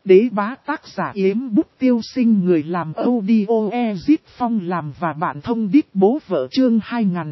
Đế bá tác giả Yếm Bút Tiêu Sinh, người làm audio Ezit Phong làm và bạn thông đích bố vợ, chương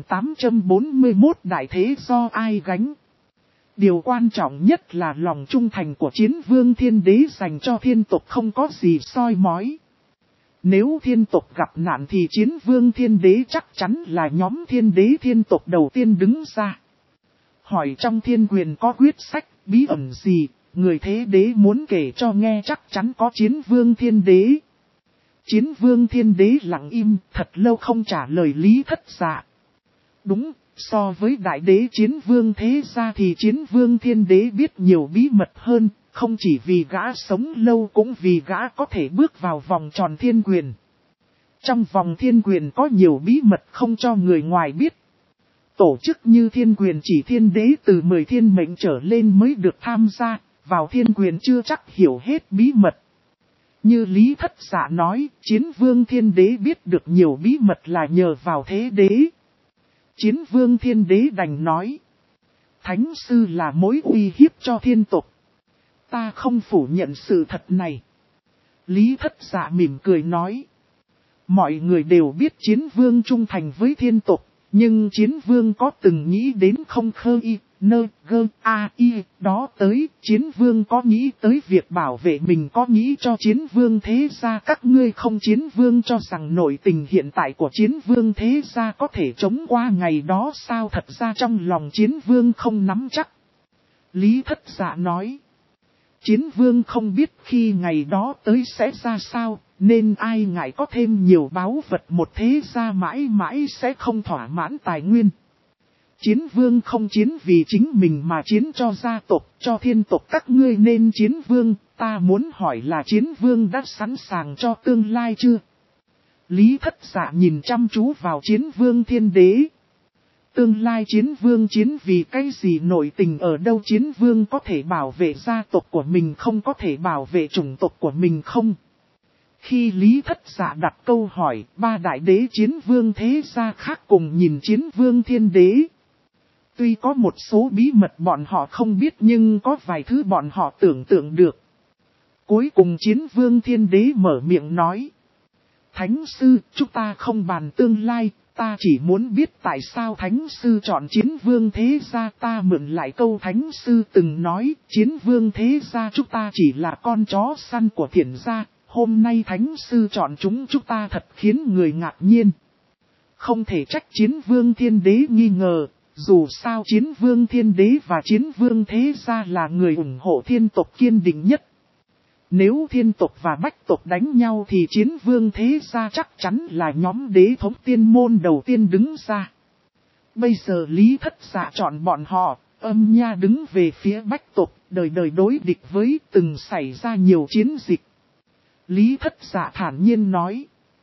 2841 đại thế do ai gánh. Điều quan trọng nhất là lòng trung thành của Chiến Vương Thiên Đế dành cho thiên tộc không có gì soi mói. Nếu thiên tộc gặp nạn thì Chiến Vương Thiên Đế chắc chắn là nhóm thiên đế thiên tộc đầu tiên đứng ra. Hỏi trong thiên quyền có quyết sách, bí ẩn gì, người thế đế muốn kể cho nghe chắc chắn có Chiến Vương Thiên Đế. Chiến Vương Thiên Đế lặng im, thật lâu không trả lời Lý Thất Dạ. Đúng, so với đại đế Chiến Vương thế gia thì Chiến Vương Thiên Đế biết nhiều bí mật hơn, không chỉ vì gã sống lâu cũng vì gã có thể bước vào vòng tròn thiên quyền. Trong vòng thiên quyền có nhiều bí mật không cho người ngoài biết. Tổ chức như thiên quyền chỉ thiên đế từ 10 thiên mệnh trở lên mới được tham gia, vào thiên quyền chưa chắc hiểu hết bí mật. Như Lý Thất Dạ nói, Chiến Vương Thiên Đế biết được nhiều bí mật là nhờ vào thế đế. Chiến Vương Thiên Đế đành nói, Thánh Sư là mối uy hiếp cho thiên tộc. Ta không phủ nhận sự thật này. Lý Thất Dạ mỉm cười nói, mọi người đều biết Chiến Vương trung thành với thiên tộc. Nhưng Chiến Vương có từng nghĩ đến không khơ y, nơ, gơ, a, y, đó tới, Chiến Vương có nghĩ tới việc bảo vệ mình, có nghĩ cho Chiến Vương thế gia các ngươi không? Chiến Vương cho rằng nội tình hiện tại của Chiến Vương thế gia có thể chống qua ngày đó sao? Thật ra trong lòng Chiến Vương không nắm chắc. Lý Thất Dạ nói, Chiến Vương không biết khi ngày đó tới sẽ ra sao, nên ai ngại có thêm nhiều báu vật, một thế gia mãi mãi sẽ không thỏa mãn tài nguyên. Chiến Vương không chiến vì chính mình mà chiến cho gia tộc, cho thiên tộc các ngươi, nên Chiến Vương, ta muốn hỏi là Chiến Vương đã sẵn sàng cho tương lai chưa? Lý Thất Dạ nhìn chăm chú vào Chiến Vương Thiên Đế. Tương lai Chiến Vương chiến vì cái gì, nội tình ở đâu? Chiến Vương có thể bảo vệ gia tộc của mình không, có thể bảo vệ chủng tộc của mình không? Khi Lý Thất Dạ đặt câu hỏi, ba đại đế Chiến Vương thế gia khác cùng nhìn Chiến Vương Thiên Đế. Tuy có một số bí mật bọn họ không biết nhưng có vài thứ bọn họ tưởng tượng được. Cuối cùng Chiến Vương Thiên Đế mở miệng nói, Thánh Sư, chúng ta không bàn tương lai. Ta chỉ muốn biết tại sao Thánh Sư chọn Chiến Vương thế gia. Ta mượn lại câu Thánh Sư từng nói, Chiến Vương thế gia chúng ta chỉ là con chó săn của Thiển gia. Hôm nay Thánh Sư chọn chúng ta thật khiến người ngạc nhiên. Không thể trách Chiến Vương Thiên Đế nghi ngờ, dù sao Chiến Vương Thiên Đế và Chiến Vương thế gia là người ủng hộ thiên tộc kiên định nhất. Nếu thiên tộc và bách tộc đánh nhau thì Chiến Vương thế gia chắc chắn là nhóm đế thống tiên môn đầu tiên đứng ra. Bây giờ Lý Thất Dạ chọn bọn họ, Âm Nha đứng về phía bách tộc, đời đời đối địch với, từng xảy ra nhiều chiến dịch. Lý Thất Dạ thản nhiên nói,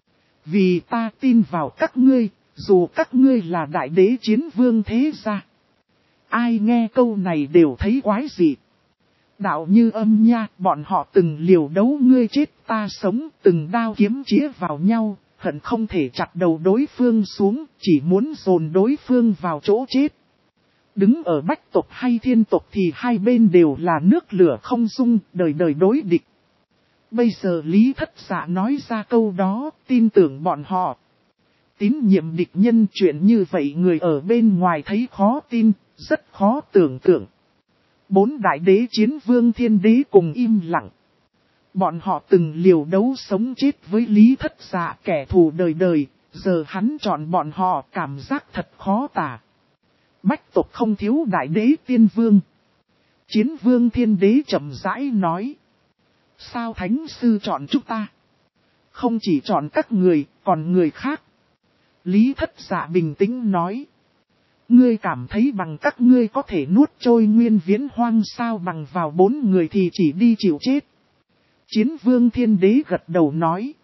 vì ta tin vào các ngươi, dù các ngươi là đại đế Chiến Vương thế gia. Ai nghe câu này đều thấy quái dị. Đạo như Âm Nha, bọn họ từng liều đấu ngươi chết ta sống, từng đao kiếm chĩa vào nhau, hận không thể chặt đầu đối phương xuống, chỉ muốn dồn đối phương vào chỗ chết. Đứng ở bách tộc hay thiên tộc thì hai bên đều là nước lửa không dung, đời đời đối địch. Bây giờ Lý Thất Dạ nói ra câu đó, tin tưởng bọn họ. Tín nhiệm địch nhân, chuyện như vậy người ở bên ngoài thấy khó tin, rất khó tưởng tượng. Bốn đại đế Chiến Vương Thiên Đế cùng im lặng. Bọn họ từng liều đấu sống chết với Lý Thất Dạ, kẻ thù đời đời, giờ hắn chọn bọn họ, cảm giác thật khó tả. Bách tộc không thiếu đại đế tiên vương. Chiến Vương Thiên Đế chậm rãi nói, sao Thánh Sư chọn chúng ta? Không chỉ chọn các người, còn người khác. Lý Thất Dạ bình tĩnh nói, ngươi cảm thấy bằng các ngươi có thể nuốt trôi nguyên viễn hoang sao? Bằng vào 4 người thì chỉ đi chịu chết. Chiến Vương Thiên Đế gật đầu nói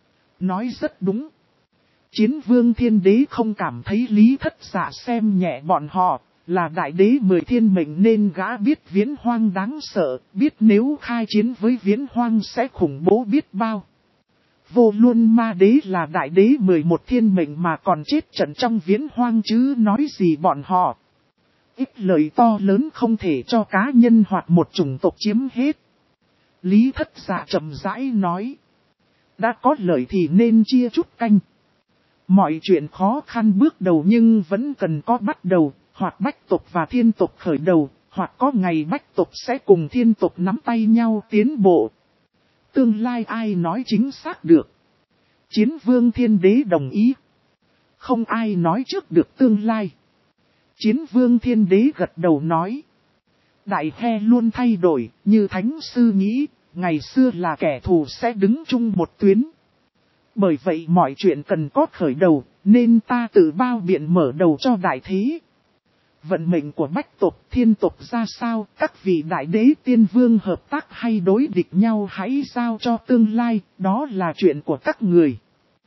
rất đúng. Chiến Vương Thiên Đế không cảm thấy Lý Thất Dạ xem nhẹ bọn họ, là đại đế 10 thiên mệnh nên gã biết viễn hoang đáng sợ, biết nếu khai chiến với viễn hoang sẽ khủng bố biết bao. Vô Luân Ma Đế là đại đế 11 thiên mệnh mà còn chết trận trong viễn hoang chứ nói gì bọn họ. Ít lợi to lớn không thể cho cá nhân hoặc một chủng tộc chiếm hết. Lý Thất Dạ chậm rãi nói. Đã có lợi thì nên chia chút canh. Mọi chuyện khó khăn bước đầu nhưng vẫn cần có bắt đầu, hoặc bách tộc và thiên tộc khởi đầu, hoặc có ngày bách tộc sẽ cùng thiên tộc nắm tay nhau tiến bộ. Tương lai ai nói chính xác được. Chiến vương thiên đế đồng ý. Không ai nói trước được tương lai. Chiến vương thiên đế gật đầu nói. Đại He luôn thay đổi, như Thánh Sư nghĩ, ngày xưa là kẻ thù sẽ đứng chung một tuyến. Bởi vậy mọi chuyện cần có khởi đầu, nên ta tự bao biện mở đầu cho đại thế. Vận mệnh của bách tộc, thiên tộc ra sao, các vị đại đế tiên vương hợp tác hay đối địch nhau hãy giao cho tương lai, đó là chuyện của các người.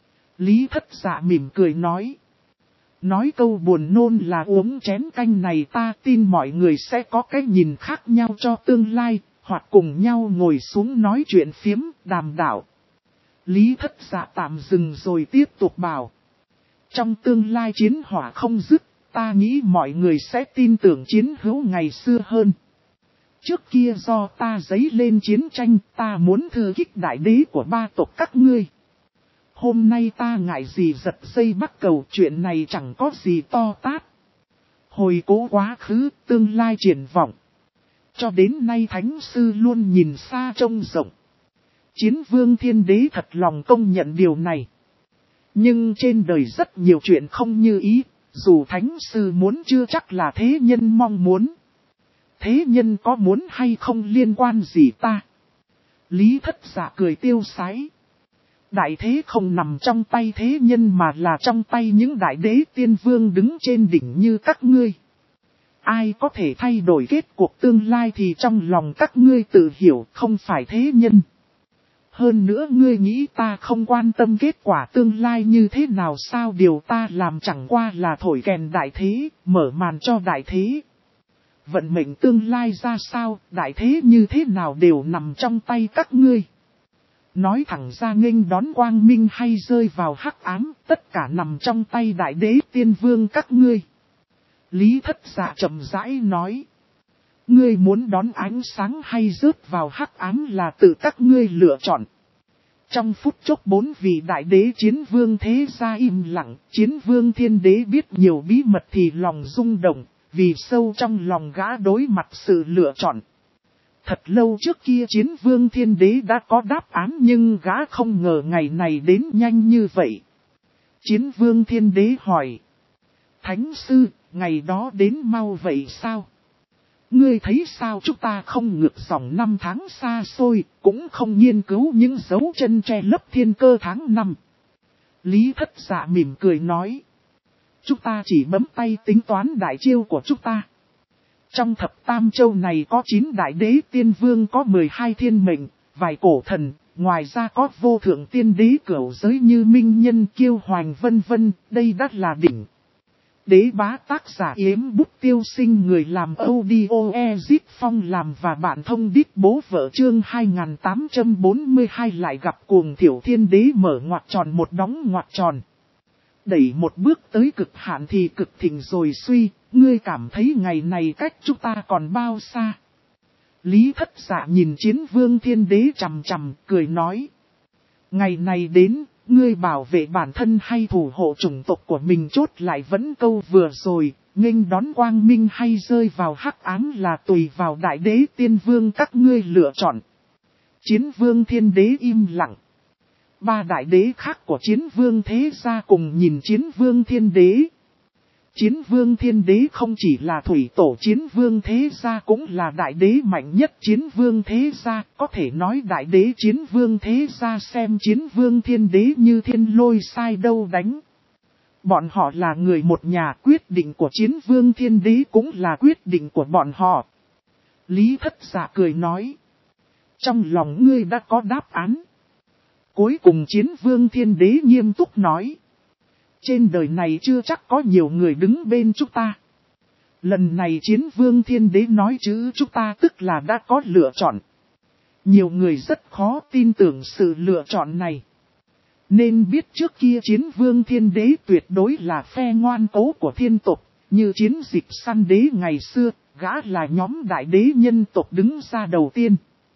Lý Thất Dạ mỉm cười nói. Nói câu buồn nôn là uống chén canh này ta tin mọi người sẽ có cái nhìn khác nhau cho tương lai, hoặc cùng nhau ngồi xuống nói chuyện phiếm, đàm đạo. Lý Thất Dạ tạm dừng rồi tiếp tục bảo. Trong tương lai chiến hỏa không dứt, ta nghĩ mọi người sẽ tin tưởng chiến hữu ngày xưa hơn. Trước kia do ta dấy lên chiến tranh, ta muốn thư kích đại đế của ba tộc các ngươi. Hôm nay ta ngại gì giật dây bắt cầu, chuyện này chẳng có gì to tát. Hồi cố quá khứ, tương lai triển vọng. Cho đến nay Thánh Sư luôn nhìn xa trông rộng. Chiến vương thiên đế thật lòng công nhận điều này. Nhưng trên đời rất nhiều chuyện không như ý, dù Thánh Sư muốn chưa chắc là thế nhân mong muốn. Thế nhân có muốn hay không liên quan gì ta? Lý Thất Dạ cười tiêu sái. Đại thế không nằm trong tay thế nhân mà là trong tay những đại đế tiên vương đứng trên đỉnh như các ngươi. Ai có thể thay đổi kết cuộc tương lai thì trong lòng các ngươi tự hiểu, không phải thế nhân. Hơn nữa ngươi nghĩ ta không quan tâm kết quả tương lai như thế nào sao, điều ta làm chẳng qua là thổi kèn đại thế, mở màn cho đại thế. Vận mệnh tương lai ra sao, đại thế như thế nào đều nằm trong tay các ngươi. Nói thẳng ra nghênh đón quang minh hay rơi vào hắc ám, tất cả nằm trong tay đại đế tiên vương các ngươi. Lý Thất Dạ chậm rãi nói. Ngươi muốn đón ánh sáng hay rớt vào hắc ám là tự các ngươi lựa chọn. Trong phút chốc 4 vị đại đế chiến vương thế gia im lặng, chiến vương thiên đế biết nhiều bí mật thì lòng rung động, vì sâu trong lòng gã đối mặt sự lựa chọn. Thật lâu trước kia chiến vương thiên đế đã có đáp án nhưng gã không ngờ ngày này đến nhanh như vậy. Chiến vương thiên đế hỏi. Thánh Sư, ngày đó đến mau vậy sao? Ngươi thấy sao chúng ta không ngược dòng 5 tháng xa xôi, cũng không nghiên cứu những dấu chân che lấp thiên cơ tháng 5. Lý Thất Dạ mỉm cười nói. Chúng ta chỉ bấm tay tính toán đại chiêu của chúng ta. Trong thập tam châu này có 9 đại đế tiên vương, có 12 thiên mệnh, vài cổ thần, ngoài ra có vô thượng tiên đế cửu giới như Minh Nhân, Kiêu Hoành vân vân, đây đắt là đỉnh. Đế bá tác giả Yếm Bút Tiêu Sinh, người làm audio Ezit Phong làm và bạn thông đít bố vợ chương 2842 lại gặp cuồng thiểu thiên đế mở ngoặc tròn một đóng ngoặc tròn. Đẩy một bước tới cực hạn thì cực thịnh rồi suy, ngươi cảm thấy ngày này cách chúng ta còn bao xa? Lý Thất Dạ nhìn chiến vương thiên đế chằm chằm, cười nói. Ngày này đến, ngươi bảo vệ bản thân hay thủ hộ chủng tộc của mình chốt lại vẫn câu vừa rồi, nghênh đón quang minh hay rơi vào hắc ám là tùy vào đại đế tiên vương các ngươi lựa chọn. Chiến vương thiên đế im lặng. 3 đại đế khác của chiến vương thế gia cùng nhìn chiến vương thiên đế. Chiến vương thiên đế không chỉ là thủy tổ chiến vương thế gia cũng là đại đế mạnh nhất chiến vương thế gia, có thể nói đại đế chiến vương thế gia xem chiến vương thiên đế như thiên lôi sai đâu đánh. Bọn họ là người một nhà, quyết định của chiến vương thiên đế cũng là quyết định của bọn họ. Lý Thất Dạ cười nói. Trong lòng ngươi đã có đáp án. Cuối cùng chiến vương thiên đế nghiêm túc nói. Trên đời này chưa chắc có nhiều người đứng bên chúng ta. Lần này chiến vương thiên đế nói chứ chúng ta tức là đã có lựa chọn. Nhiều người rất khó tin tưởng sự lựa chọn này. Nên biết trước kia chiến vương thiên đế tuyệt đối là phe ngoan cố của thiên tộc. Như chiến dịch săn đế ngày xưa, gã là nhóm đại đế nhân tộc đứng ra đầu tiên.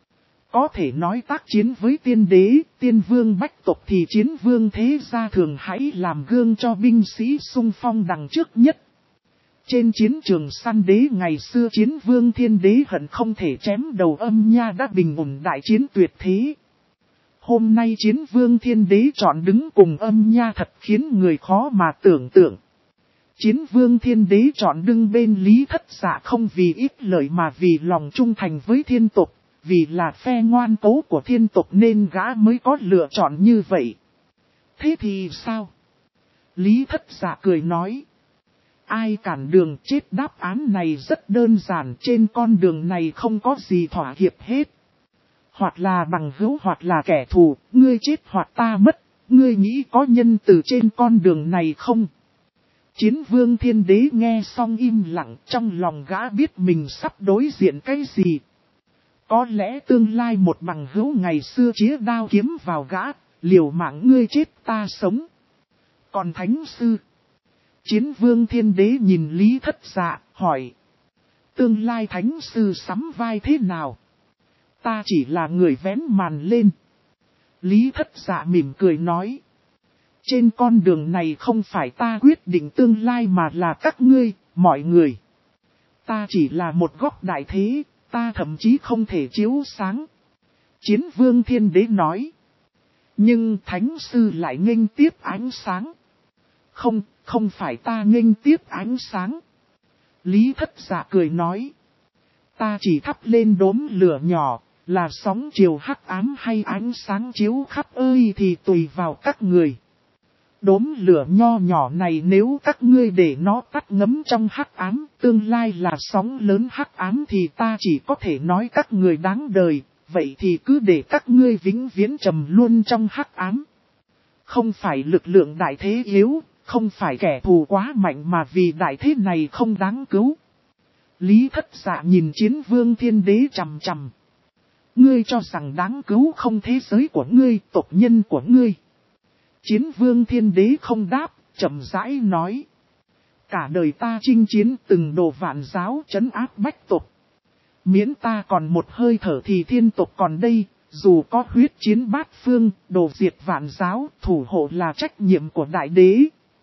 Có thể nói tác chiến với tiên đế, tiên vương bách tộc thì chiến vương thế gia thường hãy làm gương cho binh sĩ xung phong đằng trước nhất. Trên chiến trường săn đế ngày xưa chiến vương thiên đế hận không thể chém đầu Âm Nha đã bình ổn đại chiến tuyệt thế. Hôm nay chiến vương thiên đế chọn đứng cùng Âm Nha thật khiến người khó mà tưởng tượng. Chiến vương thiên đế chọn đứng bên Lý Thất Dạ không vì ít lợi mà vì lòng trung thành với thiên tộc, vì là phe ngoan cố của thiên tộc nên gã mới có lựa chọn như vậy. Thế thì sao? Lý Thất Dạ cười nói. Ai cản đường chết, đáp án này rất đơn giản, trên con đường này không có gì thỏa hiệp hết. Hoặc là bằng hữu hoặc là kẻ thù, ngươi chết hoặc ta mất, ngươi nghĩ có nhân từ trên con đường này không? Chiến vương thiên đế nghe xong im lặng, trong lòng gã biết mình sắp đối diện cái gì. Có lẽ tương lai một bằng hữu ngày xưa chĩa đao kiếm vào gã, liều mạng ngươi chết ta sống. Còn thánh sư? Chiến vương thiên đế nhìn Lý Thất Dạ, hỏi. Tương lai thánh sư sắm vai thế nào? Ta chỉ là người vén màn lên. Lý Thất Dạ mỉm cười nói. Trên con đường này không phải ta quyết định tương lai mà là các ngươi, mọi người. Ta chỉ là một góc đại thế, ta thậm chí không thể chiếu sáng. Chiến vương thiên đế nói. Nhưng thánh sư lại nghênh tiếp ánh sáng. Không phải ta nghênh tiếp ánh sáng. Lý Thất Dạ cười nói. Ta chỉ thắp lên đốm lửa nhỏ, là sóng chiều hắc ám hay ánh sáng chiếu khắp ơi thì tùy vào các người. Đốm lửa nho nhỏ này nếu các ngươi để nó tắt ngấm trong hắc ám, tương lai là sóng lớn hắc ám thì ta chỉ có thể nói các người đáng đời, vậy thì cứ để các ngươi vĩnh viễn trầm luôn trong hắc ám. Không phải lực lượng đại thế yếu, không phải kẻ thù quá mạnh mà vì đại thế này không đáng cứu. Lý Thất Dạ nhìn chiến vương thiên đế chằm chằm. Ngươi cho rằng đáng cứu không thế giới của ngươi, tộc nhân của ngươi. Chiến vương thiên đế không đáp, chậm rãi nói. Cả đời ta chinh chiến từng đồ vạn giáo trấn áp bách tộc. Miễn ta còn một hơi thở thì thiên tộc còn đây, dù có huyết chiến bát phương, đồ diệt vạn giáo, thủ hộ là trách nhiệm của đại đế.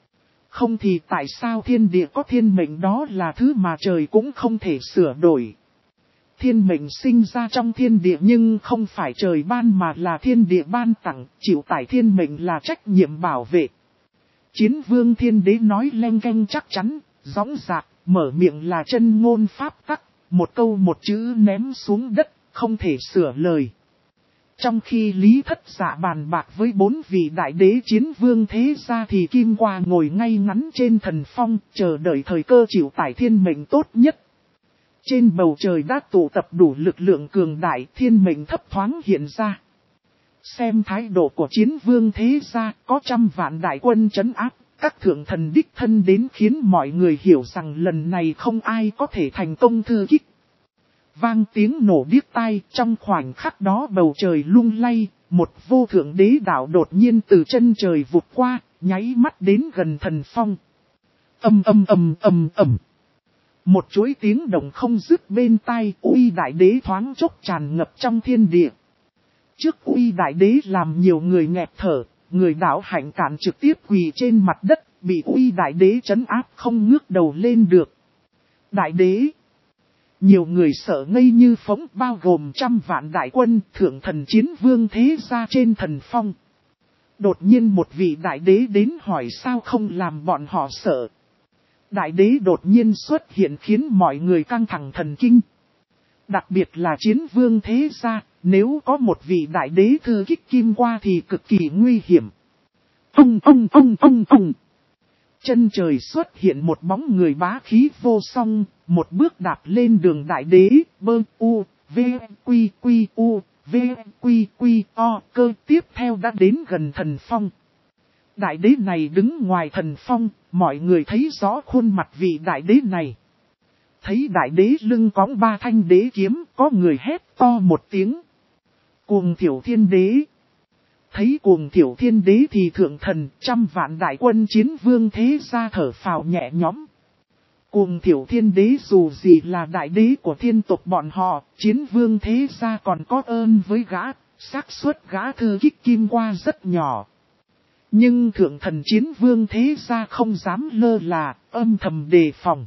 Không thì tại sao thiên địa có thiên mệnh, đó là thứ mà trời cũng không thể sửa đổi. Thiên mệnh sinh ra trong thiên địa nhưng không phải trời ban mà là thiên địa ban tặng, chịu tải thiên mệnh là trách nhiệm bảo vệ. Chiến vương thiên đế nói leng keng chắc chắn, dõng dạc, mở miệng là chân ngôn pháp tắc, một câu một chữ ném xuống đất, không thể sửa lời. Trong khi Lý Thất Dạ bàn bạc với 4 vị đại đế chiến vương thế gia thì Kim Qua ngồi ngay ngắn trên thần phong, chờ đợi thời cơ chịu tải thiên mệnh tốt nhất. Trên bầu trời đã tụ tập đủ lực lượng cường đại, thiên mệnh thấp thoáng hiện ra. Xem thái độ của chiến vương thế gia, có trăm vạn đại quân trấn áp, các thượng thần đích thân đến khiến mọi người hiểu rằng lần này không ai có thể thành công thư kích. Vang tiếng nổ điếc tai, trong khoảnh khắc đó bầu trời lung lay, một vô thượng đế đạo đột nhiên từ chân trời vụt qua, nháy mắt đến gần thần phong. Ầm ầm ầm ầm ầm. Một chuỗi tiếng động không dứt bên tai, uy đại đế thoáng chốc tràn ngập trong thiên địa. Trước uy đại đế làm nhiều người nghẹt thở, người đạo hạnh cản trực tiếp quỳ trên mặt đất, bị uy đại đế trấn áp không ngước đầu lên được. Đại đế. Nhiều người sợ ngây như phóng, bao gồm trăm vạn đại quân, thượng thần chiến vương thế gia trên thần phong. Đột nhiên một vị đại đế đến hỏi sao không làm bọn họ sợ. Đại đế đột nhiên xuất hiện khiến mọi người căng thẳng thần kinh. Đặc biệt là chiến vương thế gia, nếu có một vị đại đế thư kích Kim Qua thì cực kỳ nguy hiểm. Ông. Chân trời xuất hiện một bóng người bá khí vô song, một bước đạp lên đường đại đế, bơ u, v, quy u, v, quy o, cơ tiếp theo đã đến gần thần phong. Đại đế này đứng ngoài thần phong, mọi người thấy rõ khuôn mặt vị đại đế này. Thấy đại đế lưng cõng 3 thanh đế kiếm, có người hét to một tiếng. Cuồng Thiểu Thiên Đế. Thấy Cuồng Thiểu Thiên Đế thì thượng thần, trăm vạn đại quân chiến vương thế gia thở phào nhẹ nhõm. Cuồng Thiểu Thiên Đế dù gì là đại đế của thiên tộc bọn họ, Chiến Vương thế gia còn có ơn với gã, xác suất gã thư kích kim qua rất nhỏ. Nhưng Thượng Thần Chiến Vương thế gia không dám lơ là, âm thầm đề phòng.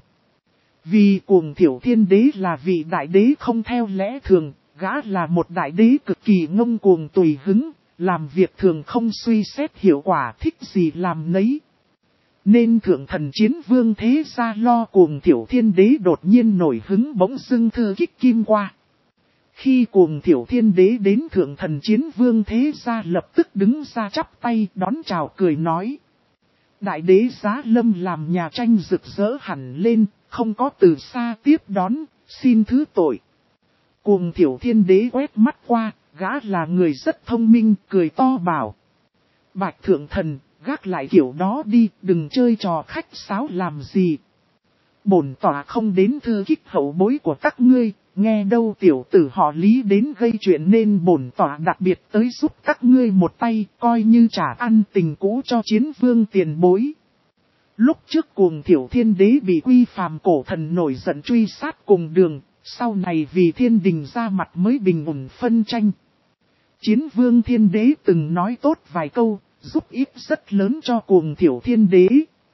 Vì Cuồng Thiểu Thiên Đế là vị đại đế không theo lẽ thường, gã là một đại đế cực kỳ ngông cuồng tùy hứng, làm việc thường không suy xét hiệu quả, thích gì làm nấy. Nên Thượng Thần Chiến Vương thế gia lo Cuồng Thiểu Thiên Đế đột nhiên nổi hứng bỗng dưng thư kích kim qua. Khi Cuồng Thiểu Thiên Đế đến Thượng Thần Chiến Vương thế gia lập tức đứng ra chắp tay đón chào cười nói. Đại đế Giá Lâm làm nhà tranh rực rỡ hẳn lên, không có từ xa tiếp đón, xin thứ tội. Cuồng Thiểu Thiên Đế quét mắt qua, gã là người rất thông minh, cười to bảo. Bạch Thượng Thần, gác lại kiểu đó đi, đừng chơi trò khách sáo làm gì. Bổn tỏa không đến thư kích hậu bối của các ngươi, nghe đâu tiểu tử họ Lý đến gây chuyện nên bổn tỏa đặc biệt tới giúp các ngươi một tay, coi như trả ăn tình cũ cho Chiến Vương tiền bối. Lúc trước Cuồng Thiểu Thiên Đế bị Quy Phàm cổ thần nổi giận truy sát cùng đường, sau này vì thiên đình ra mặt mới bình ổn phân tranh. Chiến Vương Thiên Đế từng nói tốt vài câu, giúp ích rất lớn cho Cuồng Thiểu Thiên Đế.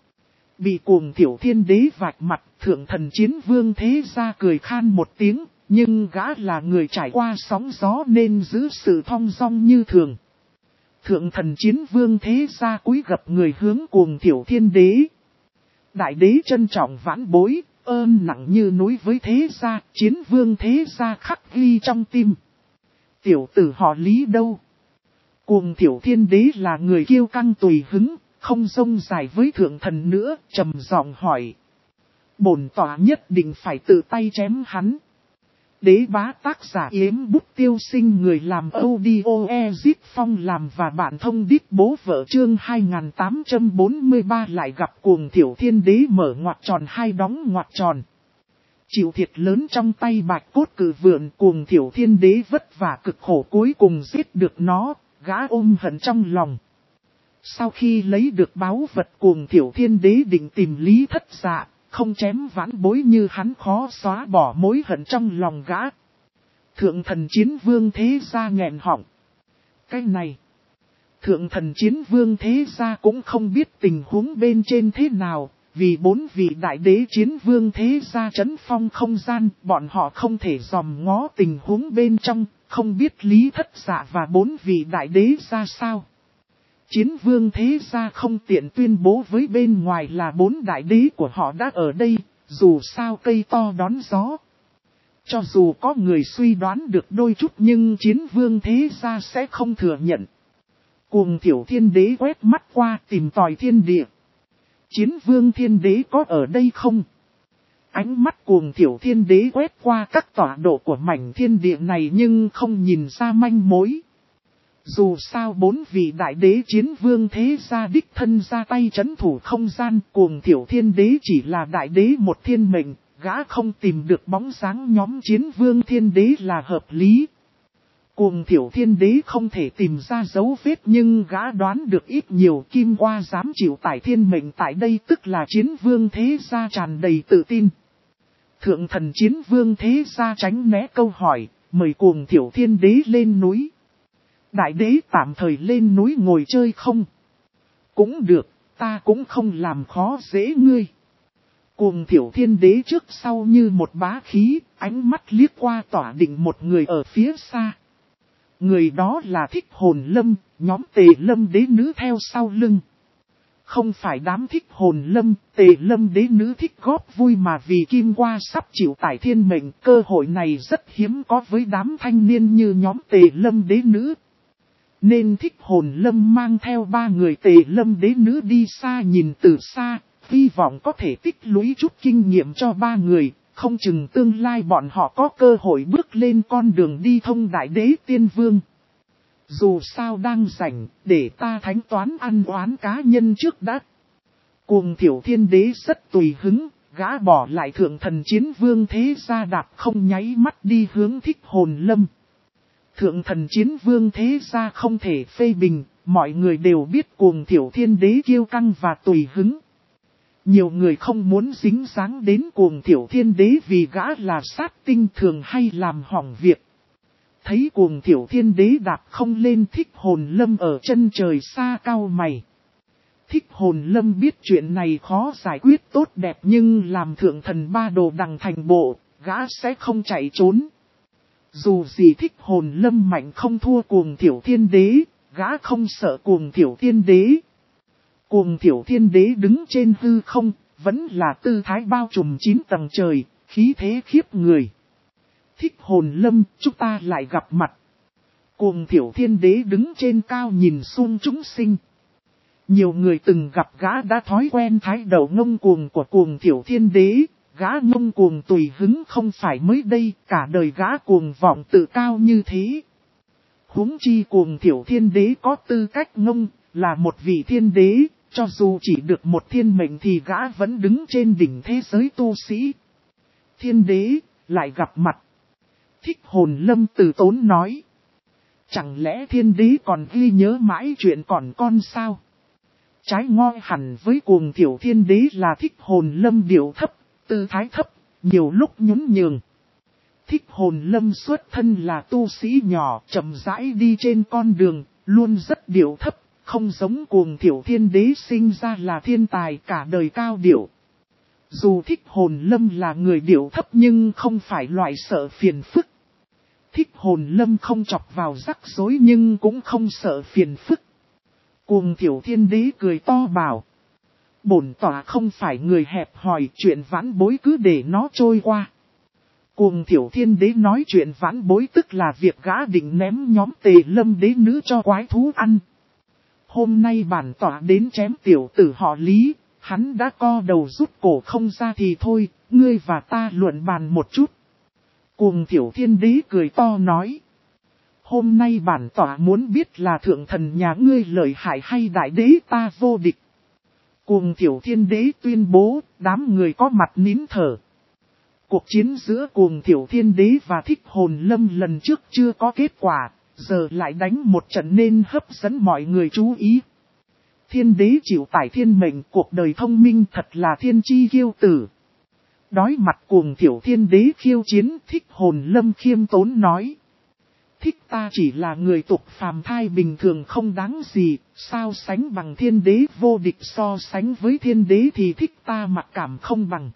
Bị Cuồng Thiểu Thiên Đế vạch mặt, Thượng Thần Chiến Vương thế gia cười khan một tiếng, nhưng gã là người trải qua sóng gió nên giữ sự thong dong như thường. Thượng Thần Chiến Vương thế gia cúi gập người hướng Cuồng Thiểu Thiên Đế. Đại đế trân trọng vãn bối, ơn nặng như núi với thế gia, Chiến Vương thế gia khắc ghi trong tim. Tiểu tử họ Lý đâu? Cuồng Thiểu Thiên Đế là người kiêu căng tùy hứng, không rông dài với Thượng Thần nữa, trầm giọng hỏi. Bổn tỏa nhất định phải tự tay chém hắn. Đế bá tác giả Yếm Bút Tiêu Sinh, người làm audio Ezit Phong làm và bạn thông đít bố vợ chương 2843 lại gặp Cuồng Thiểu Thiên Đế mở ngoặc tròn hai đóng ngoặc tròn. Chịu thiệt lớn trong tay bạch cốt cử vượn, Cuồng Thiểu Thiên Đế vất vả cực khổ cuối cùng giết được nó, gã ôm hận trong lòng. Sau khi lấy được báu vật, Cuồng Thiểu Thiên Đế định tìm Lý Thất Dạ, không chém vãn bối như hắn khó xóa bỏ mối hận trong lòng gã. Thượng Thần Chiến Vương thế gia nghẹn họng. Cái này, Thượng Thần Chiến Vương thế gia cũng không biết tình huống bên trên thế nào, vì bốn vị đại đế Chiến Vương thế gia trấn phong không gian, bọn họ không thể dòm ngó tình huống bên trong, không biết Lý Thất Dạ và bốn vị đại đế ra sao. Chiến Vương thế gia không tiện tuyên bố với bên ngoài là bốn đại đế của họ đã ở đây, dù sao cây to đón gió. Cho dù có người suy đoán được đôi chút nhưng Chiến Vương thế gia sẽ không thừa nhận. Cuồng Thiểu Thiên Đế quét mắt qua tìm tòi thiên địa. Chiến Vương Thiên Đế có ở đây không? Ánh mắt Cuồng Thiểu Thiên Đế quét qua các tọa độ của mảnh thiên địa này nhưng không nhìn ra manh mối. Dù sao bốn vị đại đế Chiến Vương thế gia đích thân ra tay trấn thủ không gian, Cuồng Thiểu Thiên Đế chỉ là đại đế một thiên mệnh, gã không tìm được bóng dáng nhóm Chiến Vương Thiên Đế là hợp lý. Cuồng Thiểu Thiên Đế không thể tìm ra dấu vết nhưng gã đoán được ít nhiều Kim Qua dám chịu tải thiên mệnh tại đây tức là Chiến Vương thế gia tràn đầy tự tin. Thượng Thần Chiến Vương thế gia tránh né câu hỏi, mời Cuồng Thiểu Thiên Đế lên núi. Đại đế tạm thời lên núi ngồi chơi không? Cũng được, ta cũng không làm khó dễ ngươi. Cuồng Thiểu Thiên Đế trước sau như một bá khí, ánh mắt liếc qua tỏa định một người ở phía xa. Người đó là Thích Hồn Lâm, nhóm Tề Lâm đế nữ theo sau lưng. Không phải đám Thích Hồn Lâm, Tề Lâm đế nữ thích góp vui mà vì Kim Qua sắp chịu tải thiên mệnh, cơ hội này rất hiếm có với đám thanh niên như nhóm Tề Lâm đế nữ. Nên Thích Hồn Lâm mang theo ba người Tề Lâm đế nữ đi xa nhìn từ xa, hy vọng có thể tích lũy chút kinh nghiệm cho ba người, không chừng tương lai bọn họ có cơ hội bước lên con đường đi thông đại đế tiên vương. Dù sao đang rảnh, để ta thánh toán ăn oán cá nhân trước đã. Cuồng Thiểu Thiên Đế rất tùy hứng, gã bỏ lại Thượng Thần Chiến Vương thế gia đạp không nháy mắt đi hướng Thích Hồn Lâm. Thượng Thần Chiến Vương thế gia không thể phê bình, mọi người đều biết Cuồng Thiểu Thiên Đế kiêu căng và tùy hứng. Nhiều người không muốn dính dáng đến Cuồng Thiểu Thiên Đế vì gã là sát tinh thường hay làm hỏng việc. Thấy Cuồng Thiểu Thiên Đế đạp không lên, Thích Hồn Lâm ở chân trời xa cau mày. Thích Hồn Lâm biết chuyện này khó giải quyết tốt đẹp, nhưng làm thượng thần ba đồ đằng thành bộ, gã sẽ không chạy trốn. Dù gì Thích Hồn Lâm mạnh không thua Cuồng Thiểu Thiên Đế, gã không sợ Cuồng Thiểu Thiên Đế. Cuồng Thiểu Thiên Đế đứng trên hư không, vẫn là tư thái bao trùm 9 tầng trời, khí thế khiếp người. Thích Hồn Lâm, chúng ta lại gặp mặt. Cuồng Thiểu Thiên Đế đứng trên cao nhìn xuống chúng sinh. Nhiều người từng gặp gã đã thói quen thái độ ngông cuồng của Cuồng Thiểu Thiên Đế. Gã ngông cuồng tùy hứng không phải mới đây, cả đời gã cuồng vọng tự cao như thế. Huống chi Cuồng Thiểu Thiên Đế có tư cách ngông, là một vị thiên đế, cho dù chỉ được một thiên mệnh thì gã vẫn đứng trên đỉnh thế giới tu sĩ. Thiên đế, lại gặp mặt. Thích Hồn Lâm từ tốn nói. Chẳng lẽ thiên đế còn ghi nhớ mãi chuyện còn con sao? Trái ngoi hẳn với Cuồng Thiểu Thiên Đế là Thích Hồn Lâm điệu thấp, tư thái thấp, nhiều lúc nhún nhường. Thích Hồn Lâm xuất thân là tu sĩ nhỏ, chậm rãi đi trên con đường, luôn rất điệu thấp, không giống Cuồng Thiểu Thiên Đế sinh ra là thiên tài cả đời cao điệu. Dù Thích Hồn Lâm là người điệu thấp nhưng không phải loại sợ phiền phức. Thích Hồn Lâm không chọc vào rắc rối nhưng cũng không sợ phiền phức. Cuồng Thiểu Thiên Đế cười to bảo. Bổn tỏa không phải người hẹp hòi, chuyện vãn bối cứ để nó trôi qua. Cuồng Thiểu Thiên Đế nói chuyện vãn bối tức là việc gã định ném nhóm Tề Lâm đế nữ cho quái thú ăn. Hôm nay bản tỏa đến chém tiểu tử họ Lý, hắn đã co đầu rút cổ không ra thì thôi, ngươi và ta luận bàn một chút. Cuồng Thiểu Thiên Đế cười to nói. Hôm nay bản tỏa muốn biết là thượng thần nhà ngươi lợi hại hay đại đế ta vô địch. Cuồng Thiểu Thiên Đế tuyên bố, đám người có mặt nín thở. Cuộc chiến giữa Cuồng Thiểu Thiên Đế và Thích Hồn Lâm lần trước chưa có kết quả, giờ lại đánh một trận nên hấp dẫn mọi người chú ý. Thiên đế chịu tải thiên mệnh, cuộc đời thông minh thật là thiên chi kiêu tử. Đối mặt Cuồng Thiểu Thiên Đế khiêu chiến, Thích Hồn Lâm khiêm tốn nói. Thích ta chỉ là người tục phàm thai bình thường không đáng gì, sao sánh bằng thiên đế vô địch, so sánh với thiên đế thì thích ta mặc cảm không bằng.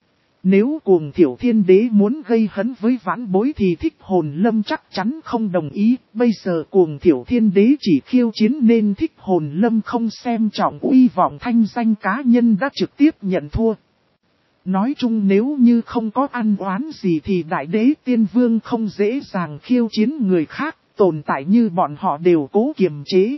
Nếu Cuồng Thiểu Thiên Đế muốn gây hấn với vãn bối thì Thích Hồn Lâm chắc chắn không đồng ý. Bây giờ Cuồng Thiểu Thiên Đế chỉ khiêu chiến nên Thích Hồn Lâm không xem trọng uy vọng thanh danh cá nhân đã trực tiếp nhận thua. Nói chung nếu như không có ăn oán gì thì Đại Đế Tiên Vương không dễ dàng khiêu chiến người khác, tồn tại như bọn họ đều cố kiềm chế.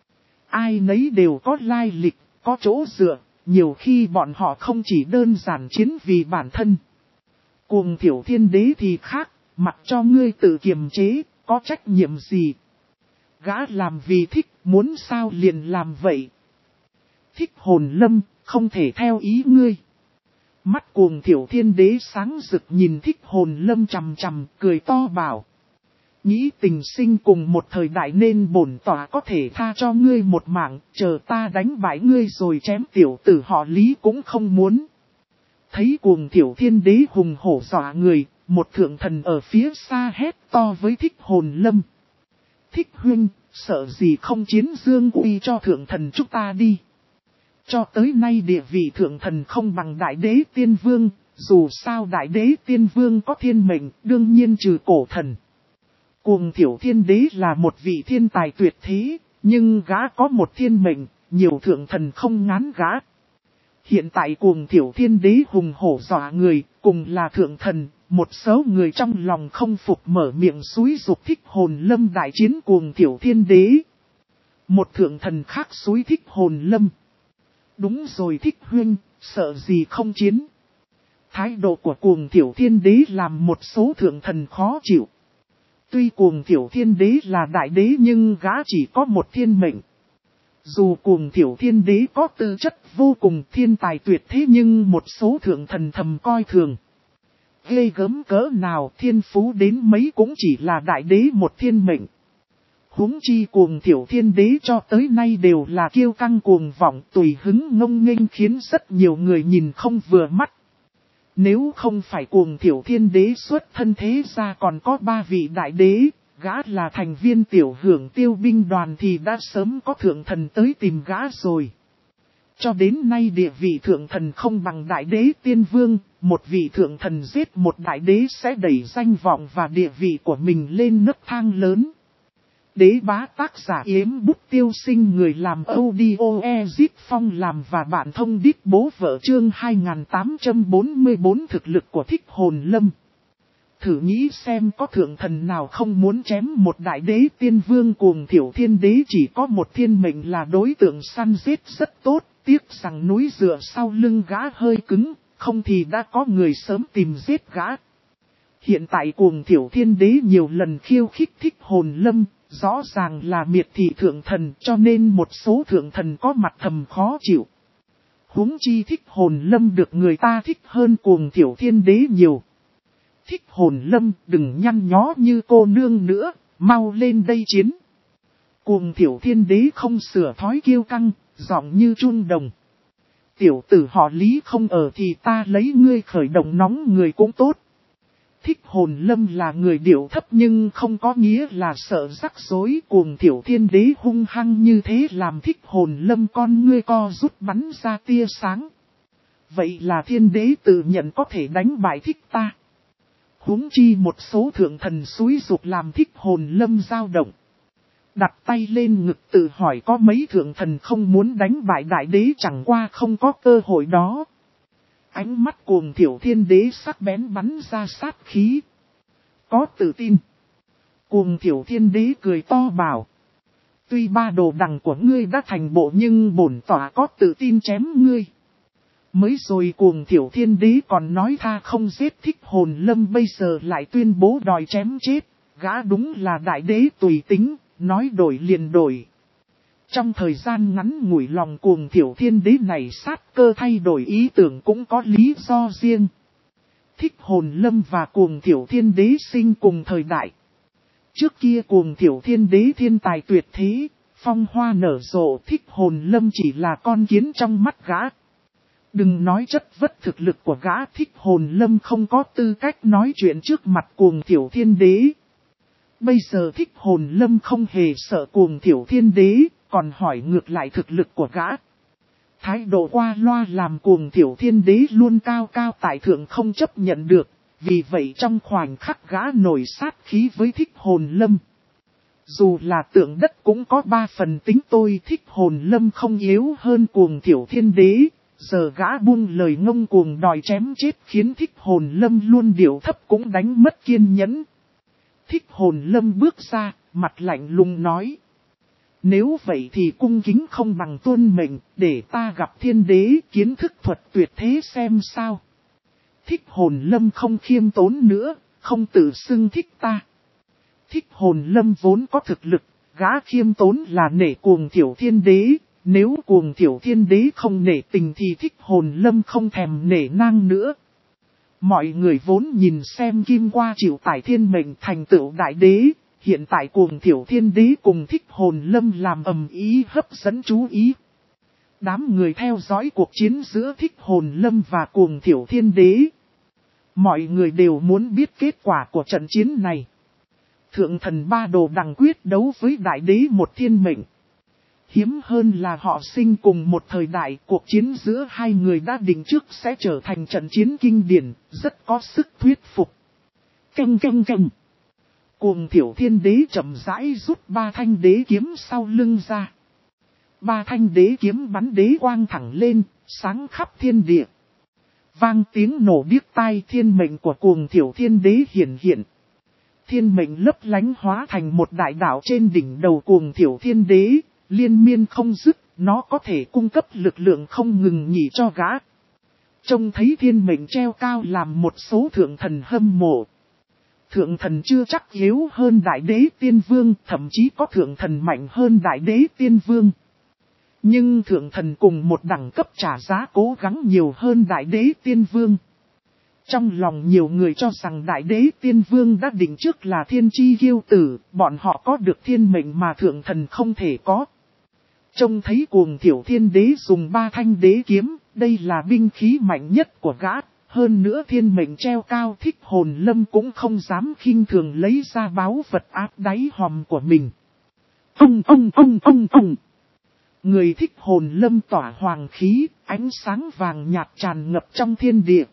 Ai nấy đều có lai lịch, có chỗ dựa. Nhiều khi bọn họ không chỉ đơn giản chiến vì bản thân. Cuồng Thiểu Thiên Đế thì khác, mặc cho ngươi tự kiềm chế, có trách nhiệm gì. Gã làm vì thích, muốn sao liền làm vậy. Thích Hồn Lâm, không thể theo ý ngươi. Mắt Cuồng Thiểu Thiên Đế sáng rực nhìn Thích Hồn Lâm chằm chằm, cười to bảo. Nghĩ tình sinh cùng một thời đại nên bổn tỏa có thể tha cho ngươi một mạng, chờ ta đánh bại ngươi rồi chém tiểu tử họ Lý cũng không muốn. Thấy Cuồng Thiểu Thiên Đế hùng hổ dọa người, một thượng thần ở phía xa hét to với Thích Hồn Lâm. Thích huynh, sợ gì không chiến dương uy cho thượng thần chúng ta đi. Cho tới nay địa vị thượng thần không bằng Đại Đế Tiên Vương, dù sao Đại Đế Tiên Vương có thiên mệnh, đương nhiên trừ cổ thần. Cuồng Thiểu Thiên Đế là một vị thiên tài tuyệt thế, nhưng gã có một thiên mệnh, nhiều thượng thần không ngán gã. Hiện tại Cuồng Thiểu Thiên Đế hùng hổ dọa người, cùng là thượng thần, một số người trong lòng không phục mở miệng xúi giục Thích Hồn Lâm đại chiến Cuồng Thiểu Thiên Đế. Một thượng thần khác xúi Thích Hồn Lâm. Đúng rồi Thích huynh, sợ gì không chiến. Thái độ của Cuồng Thiểu Thiên Đế làm một số thượng thần khó chịu. Tuy Cuồng Thiểu Thiên Đế là đại đế nhưng gã chỉ có một thiên mệnh. Dù Cuồng Thiểu Thiên Đế có tư chất vô cùng thiên tài tuyệt thế nhưng một số thượng thần thầm coi thường. Ghê gớm cỡ nào thiên phú đến mấy cũng chỉ là đại đế một thiên mệnh. Huống chi cuồng Tiểu Thiên Đế cho tới nay đều là kiêu căng cuồng vọng tùy hứng ngông nghênh khiến rất nhiều người nhìn không vừa mắt. Nếu không phải cuồng Tiểu Thiên Đế xuất thân thế ra còn có 3 vị đại đế, gã là thành viên tiểu hưởng tiêu binh đoàn thì đã sớm có thượng thần tới tìm gã rồi. Cho đến nay địa vị thượng thần không bằng đại đế tiên vương, một vị thượng thần giết một đại đế sẽ đẩy danh vọng và địa vị của mình lên nấc thang lớn. Đế bá tác giả Yếm Bút Tiêu Sinh, người làm audio Ezit Phong làm và bạn thông đít bố vợ, chương 2844 thực lực của Thích Hồn Lâm. Thử nghĩ xem có thượng thần nào không muốn chém một đại đế tiên vương. Cuồng Tiểu Thiên Đế chỉ có một thiên mệnh là đối tượng săn giết rất tốt, tiếc rằng núi dựa sau lưng gã hơi cứng, không thì đã có người sớm tìm giết gã. Hiện tại cuồng Tiểu Thiên Đế nhiều lần khiêu khích Thích Hồn Lâm, rõ ràng là miệt thị thượng thần, cho nên một số thượng thần có mặt thầm khó chịu. Huống chi Thích Hồn Lâm được người ta thích hơn cuồng Tiểu Thiên Đế nhiều. Thích Hồn Lâm, đừng nhăn nhó như cô nương nữa, mau lên đây chiến. Cuồng Tiểu Thiên Đế không sửa thói kiêu căng, giọng như chun đồng. Tiểu tử họ Lý không ở thì ta lấy ngươi khởi động nóng người cũng tốt. Thích Hồn Lâm là người điệu thấp nhưng không có nghĩa là sợ rắc rối. Cuồng Tiểu Thiên Đế hung hăng như thế làm Thích Hồn Lâm con ngươi co rút bắn ra tia sáng. Vậy là Thiên Đế tự nhận có thể đánh bại thích ta. Huống chi một số thượng thần xúi dục làm Thích Hồn Lâm dao động. Đặt tay lên ngực tự hỏi có mấy thượng thần không muốn đánh bại đại đế, chẳng qua không có cơ hội đó. Ánh mắt cuồng Tiểu Thiên Đế sắc bén bắn ra sát khí. Có tự tin. Cuồng Tiểu Thiên Đế cười to bảo. Tuy 3 đồ đằng của ngươi đã thành bộ nhưng bổn tỏa có tự tin chém ngươi. Mới rồi cuồng Tiểu Thiên Đế còn nói tha không giết Thích Hồn Lâm, bây giờ lại tuyên bố đòi chém chết. Gã đúng là đại đế tùy tính, nói đổi liền đổi. Trong thời gian ngắn ngủi, lòng cuồng Tiểu Thiên Đế này sát cơ thay đổi ý tưởng cũng có lý do riêng. Thích Hồn Lâm và cuồng Tiểu Thiên Đế sinh cùng thời đại. Trước kia cuồng Tiểu Thiên Đế thiên tài tuyệt thế, phong hoa nở rộ, Thích Hồn Lâm chỉ là con kiến trong mắt gã. Đừng nói chất vất thực lực của gã, Thích Hồn Lâm không có tư cách nói chuyện trước mặt cuồng Tiểu Thiên Đế. Bây giờ Thích Hồn Lâm không hề sợ cuồng Tiểu Thiên Đế, còn hỏi ngược lại thực lực của gã. Thái độ qua loa làm cuồng Tiểu Thiên Đế luôn cao cao tại thượng không chấp nhận được, vì vậy trong khoảnh khắc gã nổi sát khí với Thích Hồn Lâm. Dù là tượng đất cũng có 3 phần tính tôi, Thích Hồn Lâm không yếu hơn cuồng Tiểu Thiên Đế. Giờ gã buông lời ngông cuồng đòi chém chết khiến Thích Hồn Lâm luôn điệu thấp cũng đánh mất kiên nhẫn. Thích Hồn Lâm bước ra, mặt lạnh lùng nói. Nếu vậy thì cung kính không bằng tuân mệnh, để ta gặp Thiên Đế kiến thức thuật tuyệt thế xem sao. Thích Hồn Lâm không khiêm tốn nữa, không tự xưng thích ta. Thích Hồn Lâm vốn có thực lực, gã khiêm tốn là nể cuồng Tiểu Thiên Đế. Nếu cuồng Tiểu Thiên Đế không nể tình thì Thích Hồn Lâm không thèm nể nang nữa. Mọi người vốn nhìn xem Kim Qua chịu tải thiên mệnh thành tựu đại đế. Hiện tại cuồng Tiểu Thiên Đế cùng Thích Hồn Lâm làm ầm ý hấp dẫn chú ý. Đám người theo dõi cuộc chiến giữa Thích Hồn Lâm và cuồng Tiểu Thiên Đế. Mọi người đều muốn biết kết quả của trận chiến này. Thượng thần 3 đồ đằng quyết đấu với đại đế một thiên mệnh. Hiếm hơn là họ sinh cùng một thời đại, cuộc chiến giữa hai người đã định trước sẽ trở thành trận chiến kinh điển, rất có sức thuyết phục. Canh canh canh. Cuồng Tiểu Thiên Đế chậm rãi rút 3 thanh đế kiếm sau lưng ra. 3 thanh đế kiếm bắn đế quang thẳng lên, sáng khắp thiên địa. Vang tiếng nổ điếc tai, thiên mệnh của cuồng Tiểu Thiên Đế hiển hiện. Thiên mệnh lấp lánh hóa thành một đại đạo trên đỉnh đầu cuồng Tiểu Thiên Đế. Liên miên không dứt, nó có thể cung cấp lực lượng không ngừng nghỉ cho gã. Trông thấy thiên mệnh treo cao làm một số thượng thần hâm mộ. Thượng thần chưa chắc yếu hơn đại đế tiên vương, thậm chí có thượng thần mạnh hơn đại đế tiên vương. Nhưng thượng thần cùng một đẳng cấp trả giá cố gắng nhiều hơn đại đế tiên vương. Trong lòng nhiều người cho rằng đại đế tiên vương đã định trước là thiên chi kiêu tử, bọn họ có được thiên mệnh mà thượng thần không thể có. Trông thấy Cuồng Thiểu Thiên Đế dùng 3 thanh đế kiếm, đây là binh khí mạnh nhất của gã, hơn nữa thiên mệnh treo cao, Thích Hồn Lâm cũng không dám khinh thường lấy ra báu vật áp đáy hòm của mình. Ông. Người Thích Hồn Lâm tỏa hoàng khí, ánh sáng vàng nhạt tràn ngập trong thiên địa.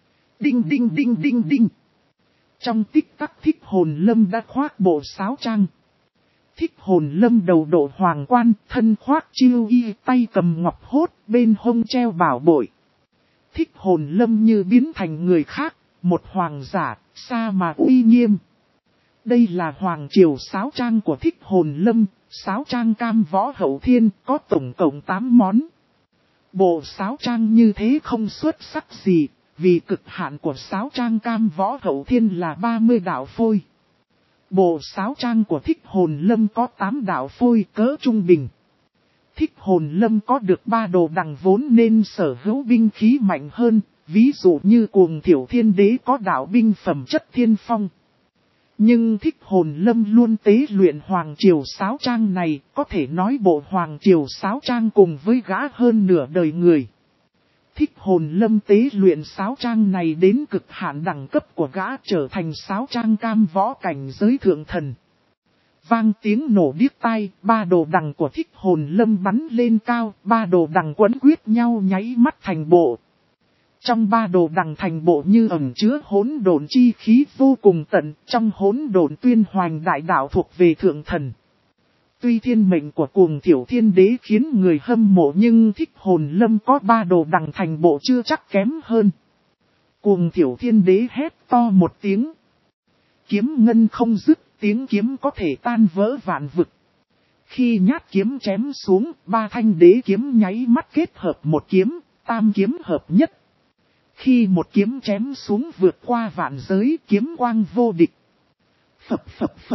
Đinh. Trong tích tắc Thích Hồn Lâm đã khoác bộ sáo trang. Thích Hồn Lâm đầu đội hoàng quan, thân khoác chiêu y, tay cầm ngọc hốt, bên hông treo bảo bội. Thích Hồn Lâm như biến thành người khác, một hoàng giả, xa mà uy nghiêm. Đây là hoàng triều sáo trang của Thích Hồn Lâm, sáo trang cam võ hậu thiên, có tổng cộng 8 món. Bộ sáo trang như thế không xuất sắc gì, vì cực hạn của sáo trang cam võ hậu thiên là 30 đạo phôi. Bộ sáo trang của Thích Hồn Lâm có 8 đạo phôi cỡ trung bình. Thích Hồn Lâm có được 3 đồ đằng vốn nên sở hữu binh khí mạnh hơn, ví dụ như Cuồng Thiểu Thiên Đế có đạo binh phẩm chất thiên phong. Nhưng Thích Hồn Lâm luôn tế luyện hoàng triều sáo trang này, có thể nói bộ hoàng triều sáo trang cùng với gã hơn nửa đời người. Thích Hồn Lâm tế luyện sáo trang này đến cực hạn đẳng cấp của gã trở thành sáo trang cam võ cảnh giới thượng thần. Vang tiếng nổ điếc tai, 3 đồ đằng của Thích Hồn Lâm bắn lên cao, 3 đồ đằng quấn quyết nhau nháy mắt thành bộ. Trong 3 đồ đằng thành bộ như ẩn chứa hỗn độn chi khí vô cùng tận, trong hỗn độn tuyên hoành đại đạo thuộc về thượng thần. Tuy thiên mệnh của Cuồng Thiểu Thiên Đế khiến người hâm mộ nhưng Thích Hồn Lâm có 3 đồ đằng thành bộ chưa chắc kém hơn. Cuồng Thiểu Thiên Đế hét to một tiếng. Kiếm ngân không dứt, tiếng kiếm có thể tan vỡ vạn vực. Khi nhát kiếm chém xuống, 3 thanh đế kiếm nháy mắt kết hợp một kiếm, tam kiếm hợp nhất. Khi một kiếm chém xuống vượt qua vạn giới, kiếm quang vô địch. Phập.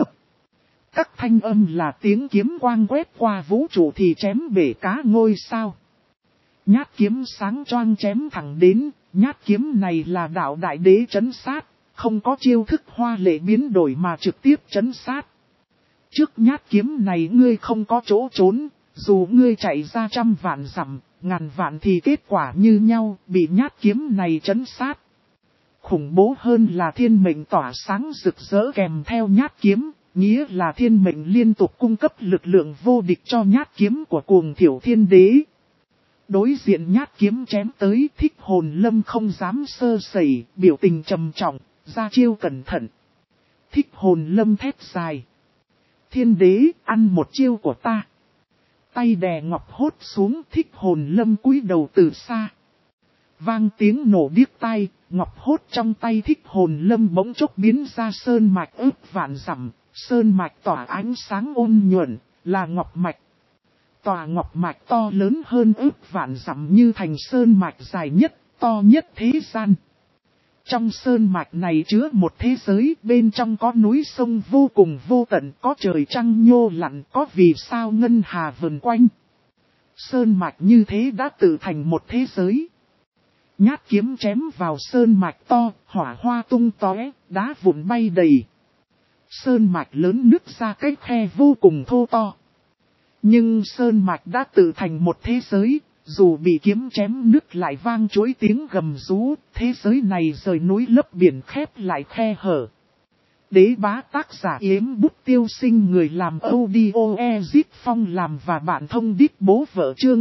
Các thanh âm là tiếng kiếm quang quét qua vũ trụ thì chém bể cá ngôi sao. Nhát kiếm sáng choang chém thẳng đến, nhát kiếm này là đạo đại đế trấn sát, không có chiêu thức hoa lệ biến đổi mà trực tiếp trấn sát. Trước nhát kiếm này ngươi không có chỗ trốn, dù ngươi chạy ra 100 vạn dặm, ngàn vạn thì kết quả như nhau, bị nhát kiếm này trấn sát. Khủng bố hơn là thiên mệnh tỏa sáng rực rỡ kèm theo nhát kiếm. Nghĩa là thiên mệnh liên tục cung cấp lực lượng vô địch cho nhát kiếm của Cuồng Thiểu Thiên Đế. Đối diện nhát kiếm chém tới, Thích Hồn Lâm không dám sơ sẩy, biểu tình trầm trọng, ra chiêu cẩn thận. Thích Hồn Lâm thét dài. Thiên Đế, ăn một chiêu của ta. Tay đè ngọc hốt xuống, Thích Hồn Lâm cúi đầu từ xa. Vang tiếng nổ điếc tai, ngọc hốt trong tay Thích Hồn Lâm bỗng chốc biến ra sơn mạch ước vạn dặm. Sơn mạch tỏa ánh sáng ôn nhuận, là ngọc mạch. Tòa ngọc mạch to lớn hơn ước vạn dặm như thành sơn mạch dài nhất, to nhất thế gian. Trong sơn mạch này chứa một thế giới, bên trong có núi sông vô cùng vô tận, có trời trăng nhô lặn, có vì sao ngân hà vần quanh. Sơn mạch như thế đã tự thành một thế giới. Nhát kiếm chém vào sơn mạch to, hỏa hoa tung tóe, đá vụn bay đầy. Sơn mạch lớn nứt ra cái khe vô cùng thô to. Nhưng sơn mạch đã tự thành một thế giới, dù bị kiếm chém nứt lại vang chối tiếng gầm rú, thế giới này rời núi lấp biển khép lại khe hở. Đế bá tác giả Yếm Bút Tiêu Sinh, người làm audio Ezit Phong làm và bạn thông đít bố vợ chương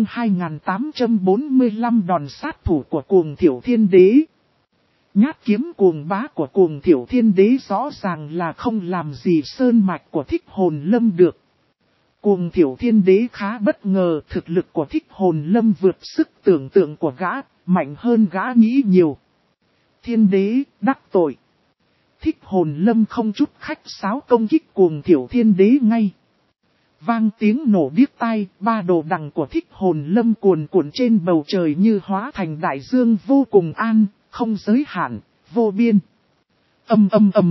2845 đòn sát thủ của Cuồng Thiểu Thiên Đế. Nhát kiếm cuồng bá của Cuồng Thiểu Thiên Đế rõ ràng là không làm gì sơn mạch của Thích Hồn Lâm được. Cuồng Thiểu Thiên Đế khá bất ngờ, thực lực của Thích Hồn Lâm vượt sức tưởng tượng của gã, mạnh hơn gã nghĩ nhiều. Thiên Đế, đắc tội. Thích Hồn Lâm không chút khách sáo công kích Cuồng Thiểu Thiên Đế ngay. Vang tiếng nổ điếc tai, 3 đồ đằng của Thích Hồn Lâm cuồn cuộn trên bầu trời như hóa thành đại dương vô cùng an, không giới hạn, vô biên. Ầm.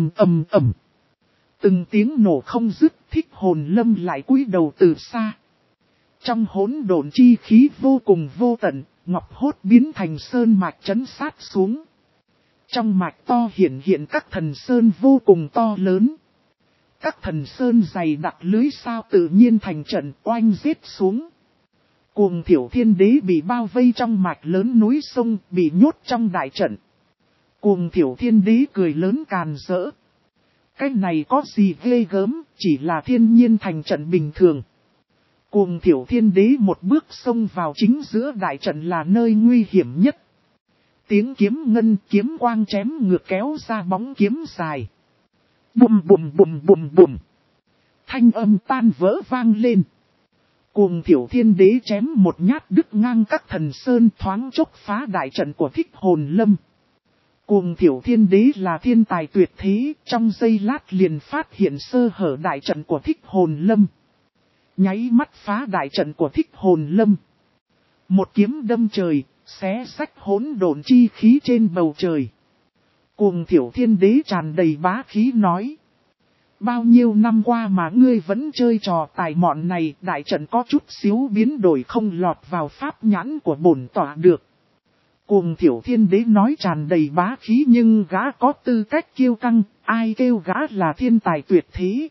Từng tiếng nổ không dứt, Thích Hồn Lâm lại cúi đầu từ xa. Trong hỗn độn chi khí vô cùng vô tận, ngọc hốt biến thành sơn mạch trấn sát xuống. Trong mạch to hiện các thần sơn vô cùng to lớn. Các thần sơn dày đặc lưới sao tự nhiên thành trận oanh giết xuống. Cuồng Thiểu Thiên Đế bị bao vây trong mạch lớn núi sông, bị nhốt trong đại trận. Cuồng Thiểu Thiên Đế cười lớn càn rỡ. Cái này có gì ghê gớm, chỉ là thiên nhiên thành trận bình thường. Cuồng Thiểu Thiên Đế một bước xông vào chính giữa đại trận là nơi nguy hiểm nhất. Tiếng kiếm ngân kiếm quang chém ngược kéo ra bóng kiếm dài. Bùm bùm bùm bùm bùm. Thanh âm tan vỡ vang lên. Cuồng Thiểu Thiên Đế chém một nhát đứt ngang các thần sơn thoáng chốc phá đại trận của Thích Hồn Lâm. Cuồng Thiểu Thiên Đế là thiên tài tuyệt thế, trong giây lát liền phát hiện sơ hở đại trận của Thích Hồn Lâm. Nháy mắt phá đại trận của Thích Hồn Lâm. Một kiếm đâm trời, xé rách hỗn độn chi khí trên bầu trời. Cuồng Thiểu Thiên Đế tràn đầy bá khí nói. Bao nhiêu năm qua mà ngươi vẫn chơi trò tài mọn này, đại trận có chút xíu biến đổi không lọt vào pháp nhãn của bổn tọa được. Cuồng Thiểu Thiên Đế nói tràn đầy bá khí nhưng gã có tư cách kiêu căng, ai kêu gã là thiên tài tuyệt thế.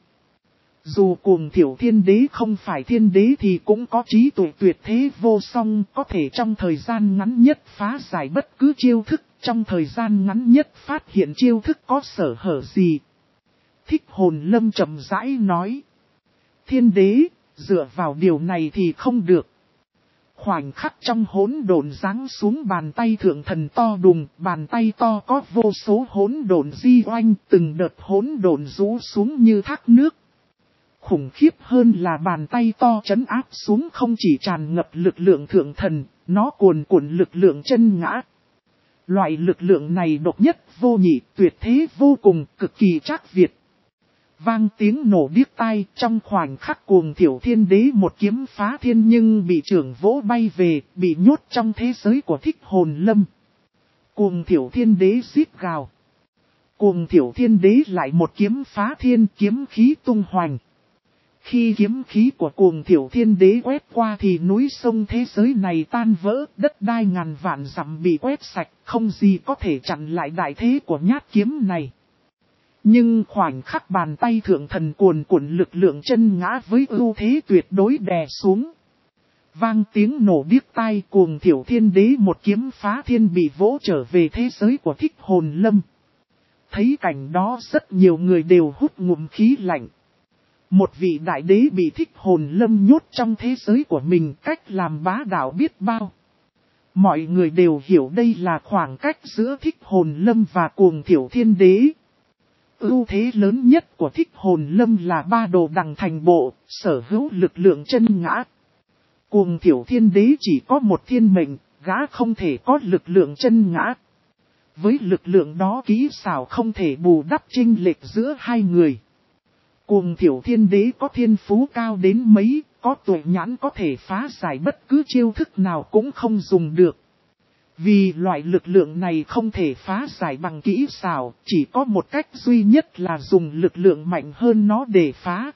Dù Cuồng Thiểu Thiên Đế không phải thiên đế thì cũng có trí tuệ tuyệt thế vô song, có thể trong thời gian ngắn nhất phá giải bất cứ chiêu thức, trong thời gian ngắn nhất phát hiện chiêu thức có sở hở gì. Thích Hồn Lâm chậm rãi nói. Thiên đế, dựa vào điều này thì không được. Khoảnh khắc trong hỗn độn giáng xuống bàn tay thượng thần to đùng, bàn tay to có vô số hỗn độn di oanh, từng đợt hỗn độn rũ xuống như thác nước. Khủng khiếp hơn là bàn tay to trấn áp xuống không chỉ tràn ngập lực lượng thượng thần, nó cuồn cuộn lực lượng chân ngã. Loại lực lượng này độc nhất vô nhị, tuyệt thế vô cùng, cực kỳ trác việt. Vang tiếng nổ điếc tai, trong khoảnh khắc Cuồng Thiểu Thiên Đế một kiếm phá thiên nhưng bị trưởng vỗ bay về, bị nhốt trong thế giới của Thích Hồn Lâm. Cuồng Thiểu Thiên Đế rít gào. Cuồng Thiểu Thiên Đế lại một kiếm phá thiên, kiếm khí tung hoành. Khi kiếm khí của Cuồng Thiểu Thiên Đế quét qua thì núi sông thế giới này tan vỡ, đất đai ngàn vạn dặm bị quét sạch, không gì có thể chặn lại đại thế của nhát kiếm này. Nhưng khoảnh khắc bàn tay thượng thần cuồn cuộn lực lượng chân ngã với ưu thế tuyệt đối đè xuống. Vang tiếng nổ điếc tai, Cuồng Thiểu Thiên Đế một kiếm phá thiên bị vỗ trở về thế giới của Thích Hồn Lâm. Thấy cảnh đó rất nhiều người đều hút ngụm khí lạnh. Một vị đại đế bị Thích Hồn Lâm nhốt trong thế giới của mình, cách làm bá đạo biết bao. Mọi người đều hiểu đây là khoảng cách giữa Thích Hồn Lâm và Cuồng Thiểu Thiên Đế. Ưu thế lớn nhất của Thích Hồn Lâm là ba đồ đằng thành bộ, sở hữu lực lượng chân ngã. Cuồng Thiểu Thiên Đế chỉ có một thiên mệnh, gã không thể có lực lượng chân ngã. Với lực lượng đó kỹ xảo không thể bù đắp chênh lệch giữa hai người. Cuồng Thiểu Thiên Đế có thiên phú cao đến mấy, có tuệ nhãn có thể phá giải bất cứ chiêu thức nào cũng không dùng được. Vì loại lực lượng này không thể phá giải bằng kỹ xảo, chỉ có một cách duy nhất là dùng lực lượng mạnh hơn nó để phá.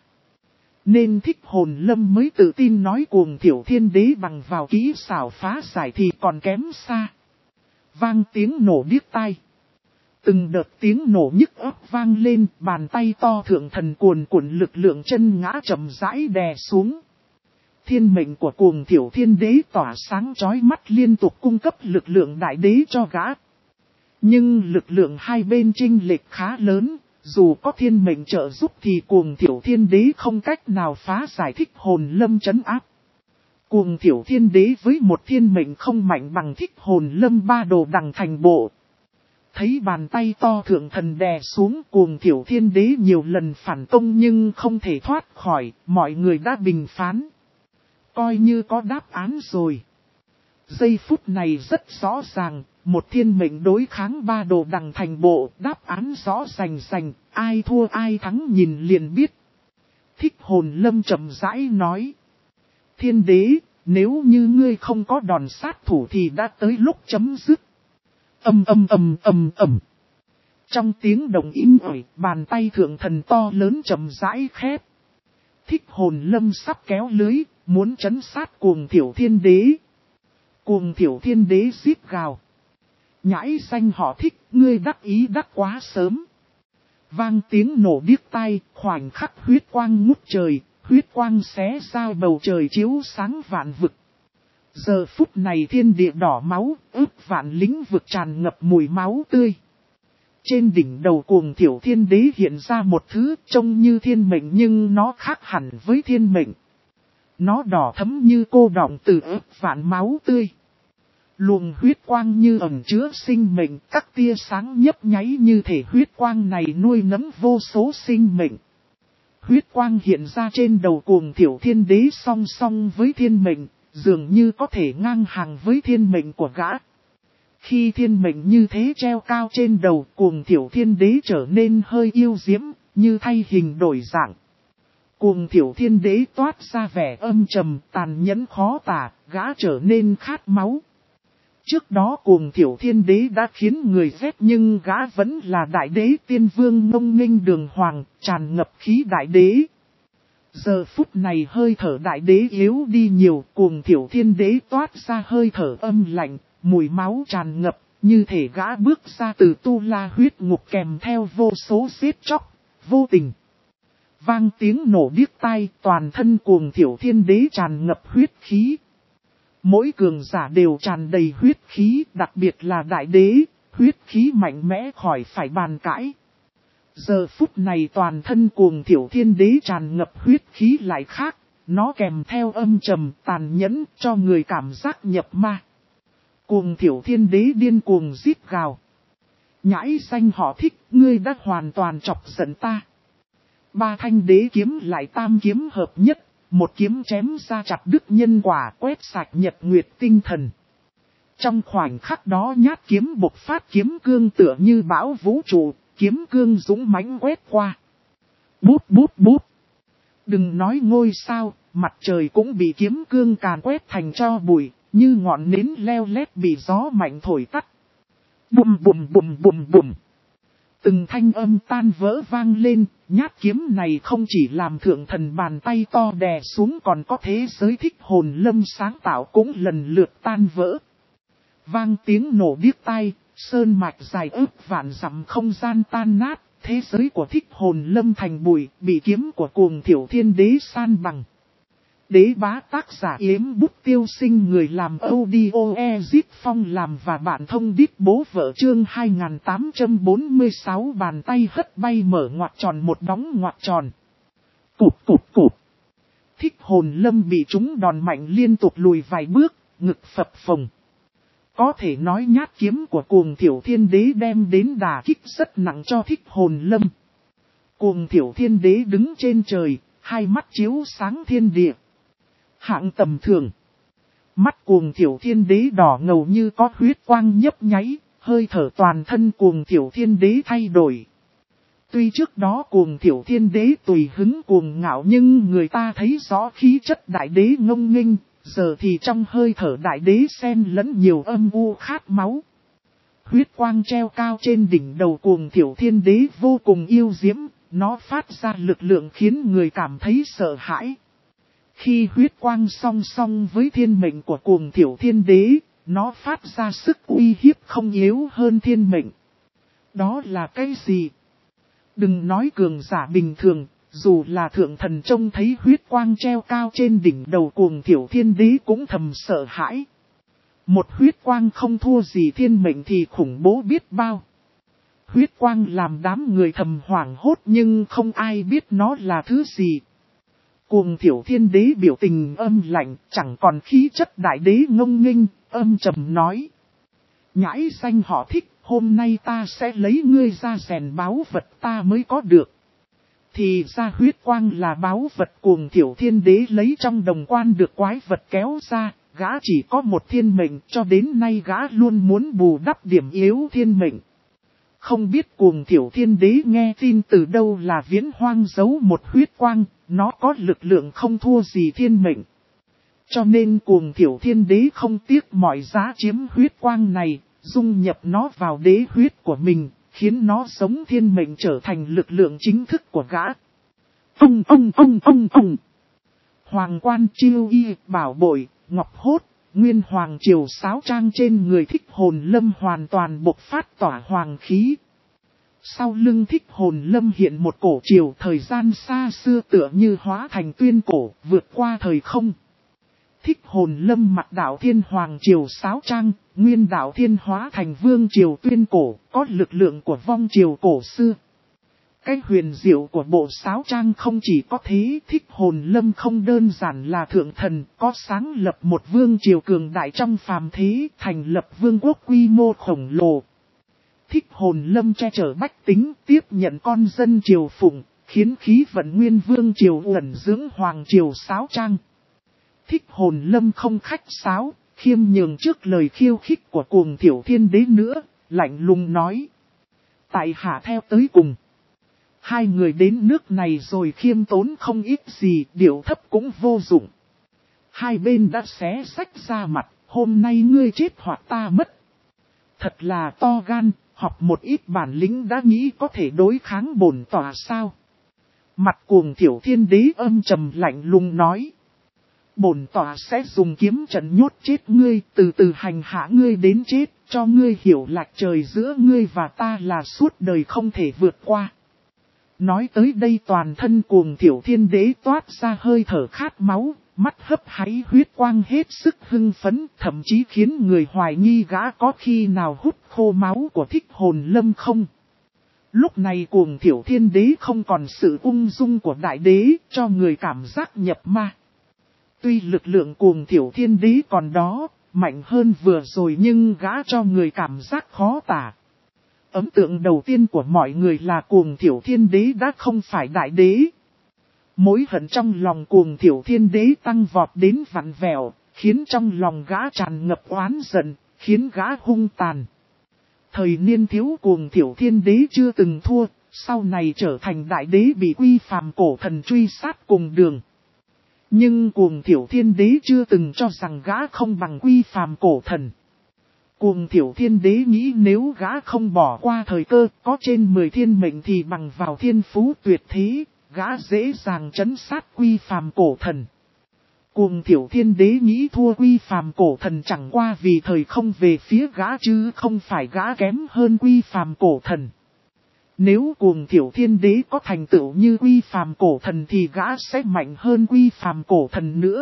Nên Thích Hồn Lâm mới tự tin nói Cuồng Thiểu Thiên Đế bằng vào kỹ xảo phá giải thì còn kém xa. Vang tiếng nổ điếc tai. Từng đợt tiếng nổ nhức óc vang lên, bàn tay to thượng thần cuồn cuộn lực lượng chân ngã chậm rãi đè xuống. Thiên mệnh của Cuồng Thiểu Thiên Đế tỏa sáng chói mắt liên tục cung cấp lực lượng đại đế cho gã. Nhưng lực lượng hai bên chênh lệch khá lớn, dù có thiên mệnh trợ giúp thì Cuồng Thiểu Thiên Đế không cách nào phá giải Thích Hồn Lâm trấn áp. Cuồng Thiểu Thiên Đế với một thiên mệnh không mạnh bằng Thích Hồn Lâm ba đồ đằng thành bộ. Thấy bàn tay to thượng thần đè xuống, Cuồng Thiểu Thiên Đế nhiều lần phản công nhưng không thể thoát khỏi, mọi người đã bình phán. Coi như có đáp án rồi. Giây phút này rất rõ ràng, một thiên mệnh đối kháng ba đồ đằng thành bộ, đáp án rõ rành rành, ai thua ai thắng nhìn liền biết. Thích Hồn Lâm chậm rãi nói. Thiên đế, nếu như ngươi không có đòn sát thủ thì đã tới lúc chấm dứt. Trong tiếng động im ỏi, bàn tay thượng thần to lớn chậm rãi khép. Thích Hồn Lâm sắp kéo lưới, muốn trấn sát Cuồng Thiểu Thiên Đế. Cuồng Thiểu Thiên Đế rít gào. Nhãi danh họ Thích, ngươi đắc ý đắc quá sớm. Vang tiếng nổ điếc tai, khoảnh khắc huyết quang ngút trời, huyết quang xé ra bầu trời chiếu sáng vạn vực. Giờ phút này thiên địa đỏ máu, ước vạn lĩnh vực tràn ngập mùi máu tươi. Trên đỉnh đầu Cuồng Thiểu Thiên Đế hiện ra một thứ trông như thiên mệnh nhưng nó khác hẳn với thiên mệnh. Nó đỏ thẫm như cô đọng từ ước vạn máu tươi. Luồng huyết quang như ẩn chứa sinh mệnh, các tia sáng nhấp nháy như thể huyết quang này nuôi nấng vô số sinh mệnh. Huyết quang hiện ra trên đầu Cuồng Thiểu Thiên Đế song song với thiên mệnh, dường như có thể ngang hàng với thiên mệnh của gã. Khi thiên mệnh như thế treo cao trên đầu, Cuồng Thiểu Thiên Đế trở nên hơi yêu diễm, như thay hình đổi dạng. Cuồng Thiểu Thiên Đế toát ra vẻ âm trầm, tàn nhẫn khó tả, gã trở nên khát máu. Trước đó Cuồng Thiểu Thiên Đế đã khiến người ghét nhưng gã vẫn là đại đế tiên vương ngông nghênh đường hoàng, tràn ngập khí đại đế. Giờ phút này hơi thở đại đế yếu đi nhiều, Cuồng Thiểu Thiên Đế toát ra hơi thở âm lạnh, mùi máu tràn ngập, như thể gã bước ra từ tu la huyết ngục kèm theo vô số giết chóc, vô tình. Vang tiếng nổ điếc tai, toàn thân Cuồng Thiểu Thiên Đế tràn ngập huyết khí. Mỗi cường giả đều tràn đầy huyết khí, đặc biệt là đại đế, huyết khí mạnh mẽ khỏi phải bàn cãi. Giờ phút này toàn thân Cuồng Thiểu Thiên Đế tràn ngập huyết khí lại khác, nó kèm theo âm trầm tàn nhẫn cho người cảm giác nhập ma. Cuồng Thiểu Thiên Đế điên cuồng rít gào. Nhãi xanh họ Thích, ngươi đã hoàn toàn chọc giận ta. Ba thanh đế kiếm lại tam kiếm hợp nhất, một kiếm chém ra chặt đứt nhân quả, quét sạch nhật nguyệt tinh thần. Trong khoảnh khắc đó nhát kiếm bộc phát, kiếm cương tựa như bão vũ trụ, kiếm cương dũng mãnh quét qua. Bút bút bút. Đừng nói ngôi sao, mặt trời cũng bị kiếm cương càn quét thành tro bụi, như ngọn nến leo lét bị gió mạnh thổi tắt. Bùm bùm bùm bùm bùm. Từng thanh âm tan vỡ vang lên, nhát kiếm này không chỉ làm thượng thần bàn tay to đè xuống còn có thế giới Thích Hồn Lâm sáng tạo cũng lần lượt tan vỡ. Vang tiếng nổ điếc tai, sơn mạch dài ước vạn dặm không gian tan nát, thế giới của Thích Hồn Lâm thành bụi, bị kiếm của Cuồng Thiểu Thiên Đế san bằng. Đế bá tác giả Yếm Bút Tiêu Sinh, người làm audio Ezit Phong làm và bạn thông đít bố vợ chương 2846 bàn tay hất bay mở ngoặc tròn một đóng ngoặc tròn. Cụp cụp cụp. Thích Hồn Lâm bị trúng đòn mạnh liên tục lùi vài bước, ngực phập phồng. Có thể nói nhát kiếm của Cuồng Thiểu Thiên Đế đem đến đả kích rất nặng cho Thích Hồn Lâm. Cuồng Thiểu Thiên Đế đứng trên trời, hai mắt chiếu sáng thiên địa. Hạng tầm thường. Mắt Cuồng Thiểu Thiên Đế đỏ ngầu như có huyết quang nhấp nháy, hơi thở toàn thân Cuồng Thiểu Thiên Đế thay đổi. Tuy trước đó Cuồng Thiểu Thiên Đế tùy hứng cuồng ngạo nhưng người ta thấy rõ khí chất đại đế ngông nghênh, giờ thì trong hơi thở đại đế xen lẫn nhiều âm u khát máu. Huyết quang treo cao trên đỉnh đầu Cuồng Thiểu Thiên Đế vô cùng yêu diễm, nó phát ra lực lượng khiến người cảm thấy sợ hãi. Khi huyết quang song song với thiên mệnh của Cuồng Thiểu Thiên Đế, nó phát ra sức uy hiếp không yếu hơn thiên mệnh. Đó là cái gì? Đừng nói cường giả bình thường, dù là thượng thần trông thấy huyết quang treo cao trên đỉnh đầu Cuồng Thiểu Thiên Đế cũng thầm sợ hãi. Một huyết quang không thua gì thiên mệnh thì khủng bố biết bao. Huyết quang làm đám người thầm hoảng hốt nhưng không ai biết nó là thứ gì. Cuồng Thiểu Thiên Đế biểu tình âm lạnh, chẳng còn khí chất đại đế ngông nghênh, âm trầm nói. Nhãi xanh họ Thích, hôm nay ta sẽ lấy ngươi ra rèn báu vật ta mới có được. Thì ra huyết quang là báu vật Cuồng Thiểu Thiên Đế lấy trong đồng quan được quái vật kéo ra, gã chỉ có một thiên mệnh cho đến nay gã luôn muốn bù đắp điểm yếu thiên mệnh. Không biết Cuồng Thiểu Thiên Đế nghe tin từ đâu là Viễn Hoang giấu một huyết quang, nó có lực lượng không thua gì thiên mệnh. Cho nên Cuồng Thiểu Thiên Đế không tiếc mọi giá chiếm huyết quang này, dung nhập nó vào đế huyết của mình, khiến nó sống thiên mệnh trở thành lực lượng chính thức của gã. Ông. Hoàng quan chiêu y, bảo bội, ngọc hốt, nguyên hoàng triều sáo trang trên người Thích Hồn Lâm hoàn toàn bộc phát tỏa hoàng khí. Sau lưng Thích Hồn Lâm hiện một cổ triều thời gian xa xưa tựa như hóa thành tuyên cổ vượt qua thời không. Thích Hồn Lâm mặc đạo thiên hoàng triều sáo trang, nguyên đạo thiên hóa thành vương triều tuyên cổ, có lực lượng của vong triều cổ xưa. Cái huyền diệu của bộ sáo trang không chỉ có thế, Thích Hồn Lâm không đơn giản là thượng thần, có sáng lập một vương triều cường đại trong phàm thế, thành lập vương quốc quy mô khổng lồ. Thích Hồn Lâm che chở bách tính, tiếp nhận con dân triều phụng, khiến khí vận nguyên vương triều ẩn dưỡng hoàng triều sáo trang. Thích Hồn Lâm không khách sáo, khiêm nhường trước lời khiêu khích của Cuồng Thiểu Thiên Đế nữa, lạnh lùng nói. Tại hạ theo tới cùng. Hai người đến nước này rồi khiêm tốn không ít gì, điệu thấp cũng vô dụng. Hai bên đã xé sách ra mặt, hôm nay ngươi chết hoặc ta mất. Thật là to gan, học một ít bản lĩnh đã nghĩ có thể đối kháng bổn tòa sao. Mặt Cuồng Thiểu Thiên Đế âm trầm lạnh lùng nói. Bổn tòa sẽ dùng kiếm trận nhốt chết ngươi, từ từ hành hạ ngươi đến chết, cho ngươi hiểu lệch trời giữa ngươi và ta là suốt đời không thể vượt qua. Nói tới đây toàn thân Cuồng Thiểu Thiên Đế toát ra hơi thở khát máu, mắt hấp háy huyết quang hết sức hưng phấn, thậm chí khiến người hoài nghi gã có khi nào hút khô máu của Thích Hồn Lâm không. Lúc này Cuồng Thiểu Thiên Đế không còn sự ung dung của đại đế, cho người cảm giác nhập ma. Tuy lực lượng Cuồng Thiểu Thiên Đế còn đó, mạnh hơn vừa rồi nhưng gã cho người cảm giác khó tả. Ấn tượng đầu tiên của mọi người là Cuồng Thiểu Thiên Đế đã không phải đại đế. Mối hận trong lòng Cuồng Thiểu Thiên Đế tăng vọt đến vặn vẹo, khiến trong lòng gã tràn ngập oán giận, khiến gã hung tàn. Thời niên thiếu Cuồng Thiểu Thiên Đế chưa từng thua, sau này trở thành đại đế bị Quy Phàm cổ thần truy sát cùng đường. Nhưng Cuồng Thiểu Thiên Đế chưa từng cho rằng gã không bằng Quy Phàm cổ thần. Cuồng Thiểu Thiên Đế nghĩ nếu gã không bỏ qua thời cơ, có trên 10 thiên mệnh thì bằng vào thiên phú tuyệt thế, gã dễ dàng trấn sát Quy Phàm cổ thần. Cuồng Thiểu Thiên Đế nghĩ thua Quy Phàm cổ thần chẳng qua vì thời không về phía gã chứ không phải gã kém hơn Quy Phàm cổ thần. Nếu Cuồng Thiểu Thiên Đế có thành tựu như Quy Phàm cổ thần thì gã sẽ mạnh hơn Quy Phàm cổ thần nữa.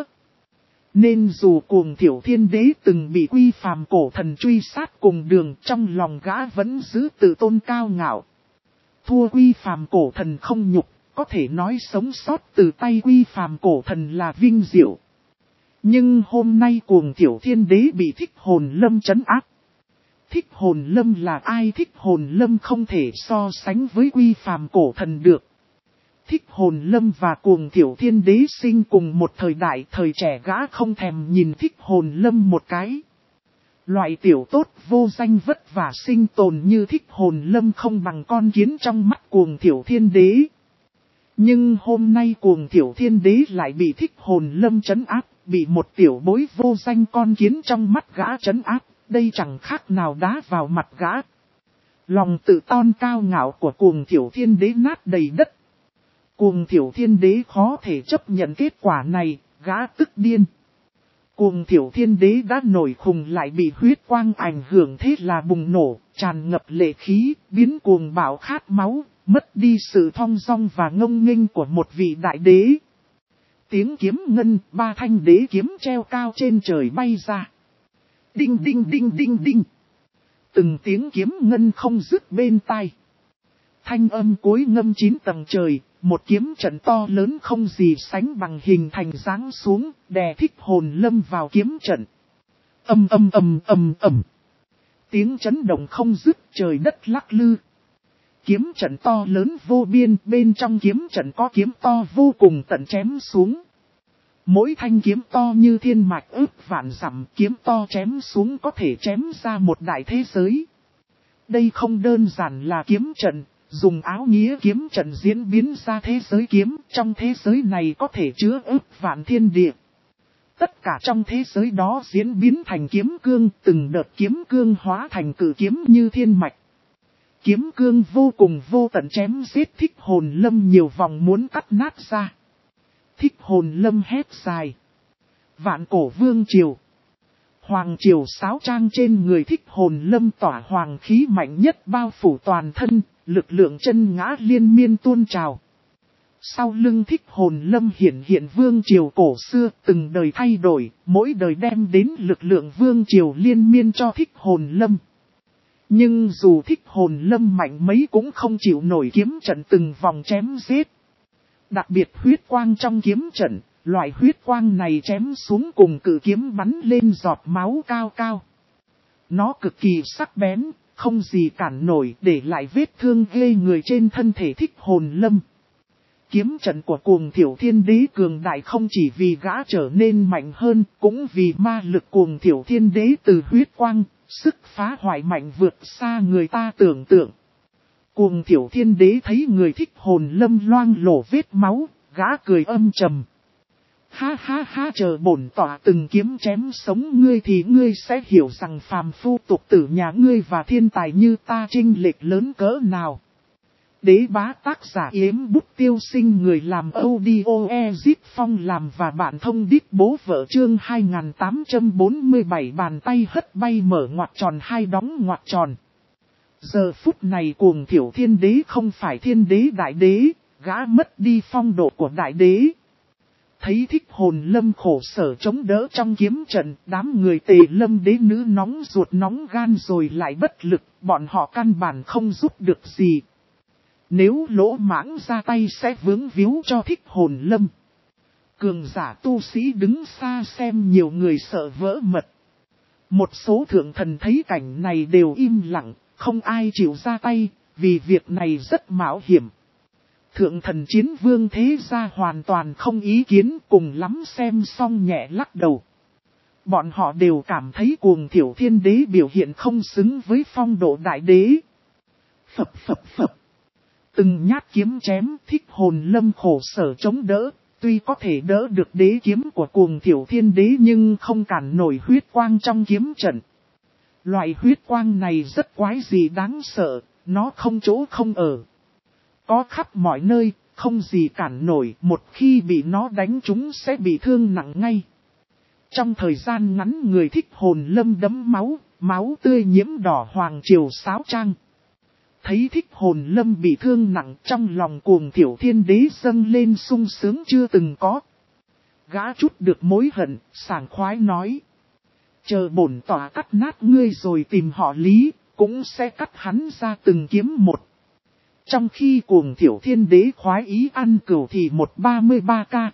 Nên dù Cuồng Thiểu Thiên Đế từng bị Quy Phàm cổ thần truy sát cùng đường, trong lòng gã vẫn giữ tự tôn cao ngạo. Thua Quy Phàm cổ thần không nhục, có thể nói sống sót từ tay Quy Phàm cổ thần là vinh diệu. Nhưng hôm nay Cuồng Thiểu Thiên Đế bị Thích Hồn Lâm trấn áp. Thích Hồn Lâm là ai? Thích Hồn Lâm không thể so sánh với Quy Phàm cổ thần được. Thích Hồn Lâm và Cuồng Thiểu Thiên Đế sinh cùng một thời đại, thời trẻ gã không thèm nhìn Thích Hồn Lâm một cái. Loại tiểu tốt vô danh vất vả sinh tồn như Thích Hồn Lâm không bằng con kiến trong mắt Cuồng Thiểu Thiên Đế. Nhưng hôm nay Cuồng Thiểu Thiên Đế lại bị Thích Hồn Lâm trấn áp, bị một tiểu bối vô danh con kiến trong mắt gã trấn áp, đây chẳng khác nào đá vào mặt gã. Lòng tự tôn cao ngạo của Cuồng Thiểu Thiên Đế nát đầy đất. Cuồng Thiểu Thiên Đế khó thể chấp nhận kết quả này, gã tức điên. Cuồng Thiểu Thiên Đế đã nổi khùng lại bị huyết quang ảnh hưởng thế là bùng nổ, tràn ngập lệ khí, biến cuồng bạo khát máu, mất đi sự thong dong và ngông nghênh của một vị đại đế. Tiếng kiếm ngân, 3 thanh đế kiếm treo cao trên trời bay ra. Đinh đinh đinh đinh đinh. Từng tiếng kiếm ngân không dứt bên tai. Thanh âm cối ngâm 9 tầng trời, một kiếm trận to lớn không gì sánh bằng hình thành giáng xuống, đè Thích Hồn Lâm vào kiếm trận. Ầm ầm ầm ầm ầm. Tiếng chấn động không dứt, trời đất lắc lư. Kiếm trận to lớn vô biên, bên trong kiếm trận có kiếm to vô cùng tận chém xuống. Mỗi thanh kiếm to như thiên mạch ước vạn dặm, kiếm to chém xuống có thể chém ra một đại thế giới. Đây không đơn giản là kiếm trận, dùng áo nghĩa kiếm trận diễn biến ra thế giới kiếm, trong thế giới này có thể chứa ước vạn thiên địa. Tất cả trong thế giới đó diễn biến thành kiếm cương, từng đợt kiếm cương hóa thành cử kiếm như thiên mạch. Kiếm cương vô cùng vô tận chém giết Thích Hồn Lâm nhiều vòng muốn cắt nát ra. Thích Hồn Lâm hét dài. Vạn cổ vương triều. Hoàng triều sáo trang trên người Thích Hồn Lâm tỏa hoàng khí mạnh nhất bao phủ toàn thân, lực lượng chân ngã liên miên tuôn trào. Sau lưng Thích Hồn Lâm hiện vương triều cổ xưa, từng đời thay đổi, mỗi đời đem đến lực lượng vương triều liên miên cho Thích Hồn Lâm. Nhưng dù Thích Hồn Lâm mạnh mấy cũng không chịu nổi kiếm trận từng vòng chém giết. Đặc biệt huyết quang trong kiếm trận, loại huyết quang này chém xuống cùng cự kiếm bắn lên giọt máu cao cao. Nó cực kỳ sắc bén, không gì cản nổi, để lại vết thương ghê người trên thân thể Thích Hồn Lâm. Kiếm trận của Cuồng Thiểu Thiên Đế cường đại không chỉ vì gã trở nên mạnh hơn, cũng vì ma lực Cuồng Thiểu Thiên Đế từ huyết quang, sức phá hoại mạnh vượt xa người ta tưởng tượng. Cuồng Thiểu Thiên Đế thấy người Thích Hồn Lâm loang lổ vết máu, gã cười âm trầm. Ha ha ha, chờ bổn tỏa từng kiếm chém sống ngươi thì ngươi sẽ hiểu rằng phàm phu tục tử nhà ngươi và thiên tài như ta chênh lệch lớn cỡ nào. Đế bá tác giả Yếm Bút Tiêu Sinh, người làm audio Ezip Phong làm và bạn thông đít bố vợ, chương 2847, bàn tay hất bay mở ngoặc tròn hai đóng ngoặc tròn. Giờ phút này Cuồng Thiểu Thiên Đế không phải thiên đế đại đế, gã mất đi phong độ của đại đế. Thấy Thích Hồn Lâm khổ sở chống đỡ trong kiếm trận, đám người Tề Lâm đế nữ nóng ruột nóng gan rồi lại bất lực, bọn họ căn bản không giúp được gì. Nếu lỗ mãng ra tay sẽ vướng víu cho Thích Hồn Lâm. Cường giả tu sĩ đứng xa xem nhiều người sợ vỡ mật. Một số thượng thần thấy cảnh này đều im lặng, không ai chịu ra tay, vì việc này rất mạo hiểm. Thượng thần Chiến Vương thế gia hoàn toàn không ý kiến, cùng lắm xem xong nhẹ lắc đầu. Bọn họ đều cảm thấy Cuồng Thiểu Thiên Đế biểu hiện không xứng với phong độ đại đế. Phập phập phập. Từng nhát kiếm chém, Thích Hồn Lâm khổ sở chống đỡ, tuy có thể đỡ được đế kiếm của Cuồng Thiểu Thiên Đế nhưng không cản nổi huyết quang trong kiếm trận. Loại huyết quang này rất quái dị đáng sợ, nó không chỗ không ở. Có khắp mọi nơi, không gì cản nổi, một khi bị nó đánh trúng sẽ bị thương nặng ngay. Trong thời gian ngắn người Thích Hồn Lâm đẫm máu, máu tươi nhiễm đỏ hoàng triều sáo trang. Thấy Thích Hồn Lâm bị thương nặng, trong lòng Cuồng Thiểu Thiên Đế dâng lên sung sướng chưa từng có. Gã chút được mối hận, sảng khoái nói. Chờ bổn tỏa cắt nát ngươi rồi tìm họ Lý, cũng sẽ cắt hắn ra từng kiếm một. Trong khi Cuồng Thiểu Thiên Đế khoái ý ăn cửu thì 133k,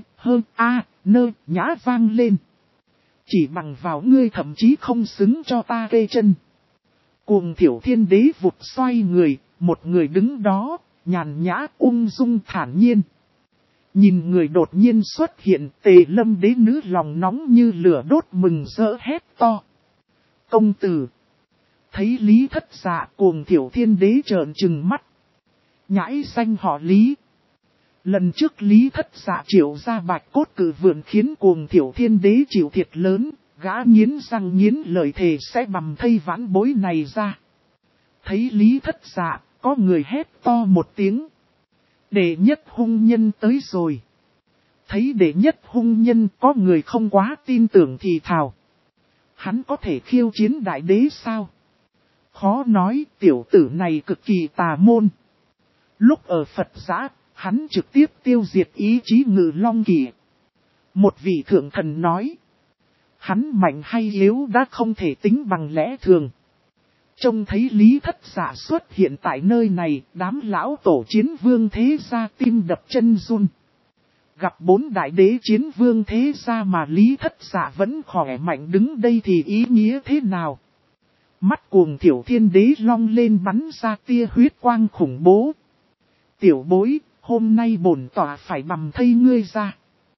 nhã vang lên. Chỉ bằng vào ngươi thậm chí không xứng cho ta kê chân. Cuồng Thiểu Thiên Đế vụt xoay người, một người đứng đó, nhàn nhã ung dung thản nhiên. Nhìn người đột nhiên xuất hiện, Tề Lâm đế nữ lòng nóng như lửa đốt mừng rỡ hét to. Công tử! Thấy Lý Thất Dạ, Cuồng Thiểu Thiên Đế trợn trừng mắt. Nhãi danh họ Lý. Lần trước Lý Thất Dạ triệu ra Bạch Cốt Cử Vượn khiến Cuồng Thiểu Thiên Đế chịu thiệt lớn, gã nghiến răng nghiến lợi thề sẽ bầm thây vãn bối này ra. Thấy Lý Thất Dạ, có người hét to một tiếng. Đệ nhất hung nhân tới rồi. Thấy đệ nhất hung nhân, có người không quá tin tưởng thì thào. Hắn có thể khiêu chiến đại đế sao? Khó nói, tiểu tử này cực kỳ tà môn. Lúc ở Phật Giã, hắn trực tiếp tiêu diệt ý chí Ngự Long Kỳ. Một vị thượng thần nói. Hắn mạnh hay yếu đã không thể tính bằng lẽ thường. Trông thấy Lý Thất Dạ xuất hiện tại nơi này, đám lão tổ Chiến Vương thế gia tim đập chân run. Gặp 4 đại đế Chiến Vương thế gia mà Lý Thất Dạ vẫn khỏe mạnh đứng đây thì ý nghĩa thế nào? Mắt Cuồng Thiểu Thiên Đế long lên bắn ra tia huyết quang khủng bố. Tiểu bối, hôm nay bổn tỏa phải bầm thây ngươi ra.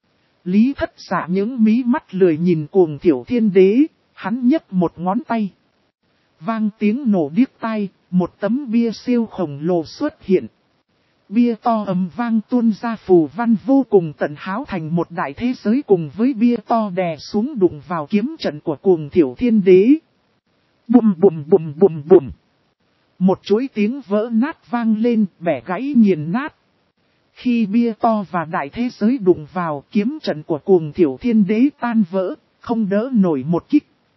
Lý Thất Dạ những mí mắt lười nhìn Cuồng Thiểu Thiên Đế, hắn nhấc một ngón tay. Vang tiếng nổ điếc tai, một tấm bia siêu khổng lồ xuất hiện. Bia to ầm vang tuôn ra phù văn vô cùng tận háo thành một đại thế giới, cùng với bia to đè xuống đụng vào kiếm trận của Cuồng Thiểu Thiên Đế. Bùm bùm bùm bùm bùm. Một chuỗi tiếng vỡ nát vang lên, bẻ gãy nghiền nát. Khi bia to và đại thế giới đụng vào, kiếm trận của Cuồng Thiểu Thiên Đế tan vỡ, không đỡ nổi một kích,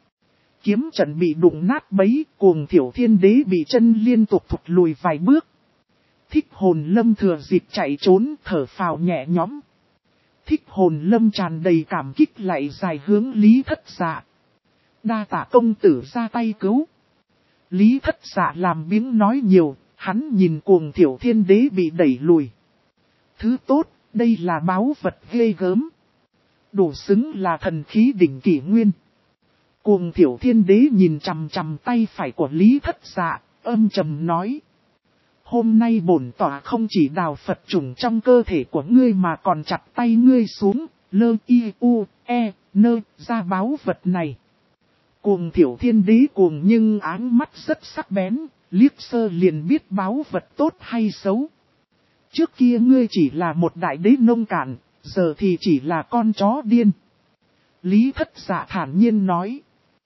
Kiếm trận bị đụng nát bấy, Cuồng Thiểu Thiên Đế bị chân liên tục thụt lùi vài bước. Thích Hồn Lâm thừa dịp chạy trốn, thở phào nhẹ nhõm. Thích Hồn Lâm tràn đầy cảm kích lại dài hướng Lý Thất Dạ. Đa tạ công tử ra tay cứu. Lý Thất Dạ làm biếng nói nhiều, hắn nhìn Cuồng Thiểu Thiên Đế bị đẩy lùi. Thứ tốt, đây là báu vật ghê gớm. Đủ xứng là thần khí đỉnh kỷ nguyên. Cuồng Thiểu Thiên Đế nhìn chằm chằm tay phải của Lý Thất Dạ, âm trầm nói. Hôm nay bổn tỏa không chỉ đào Phật trùng trong cơ thể của ngươi mà còn chặt tay ngươi xuống, lơ y u e nơ ra báu vật này. Cuồng Thiểu Thiên Đế cuồng nhưng áng mắt rất sắc bén, liếc sơ liền biết báu vật tốt hay xấu. Trước kia ngươi chỉ là một đại đế nông cạn, giờ thì chỉ là con chó điên. Lý Thất Dạ thản nhiên nói.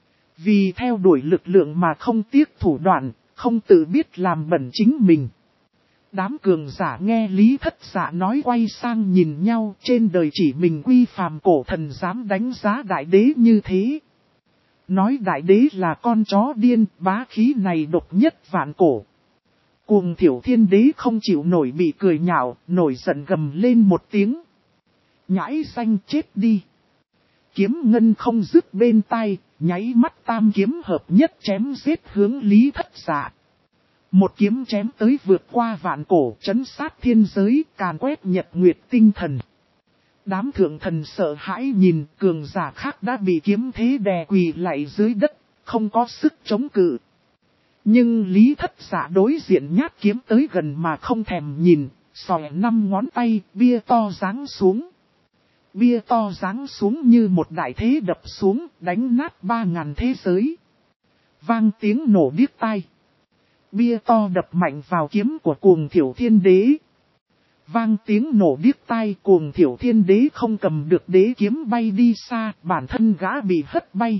Vì theo đuổi lực lượng mà không tiếc thủ đoạn, không tự biết làm bẩn chính mình. Đám cường giả nghe Lý Thất Dạ nói quay sang nhìn nhau, trên đời chỉ mình Quy Phàm cổ thần dám đánh giá đại đế như thế. Nói đại đế là con chó điên, bá khí này độc nhất vạn cổ. Cuồng Thiểu Thiên Đế không chịu nổi bị cười nhạo, nổi giận gầm lên một tiếng. Nhãi xanh chết đi. Kiếm ngân không dứt bên tai, nháy mắt tam kiếm hợp nhất chém giết hướng Lý Thất Dạ. Một kiếm chém tới vượt qua vạn cổ, trấn sát thiên giới, càn quét nhật nguyệt tinh thần. Đám thượng thần sợ hãi nhìn, cường giả khác đã bị kiếm thế đè quỳ lại dưới đất, không có sức chống cự. Nhưng Lý Thất Dạ đối diện nhát kiếm tới gần mà không thèm nhìn, xòe 5 ngón tay, bia to giáng xuống. Bia to giáng xuống như một đại thế đập xuống, đánh nát 3000 thế giới. Vang tiếng nổ điếc tai. Bia to đập mạnh vào kiếm của Cuồng Thiểu Thiên Đế. Vang tiếng nổ điếc tai, Cuồng Thiểu Thiên Đế không cầm được đế kiếm bay đi xa, bản thân gã bị hất bay.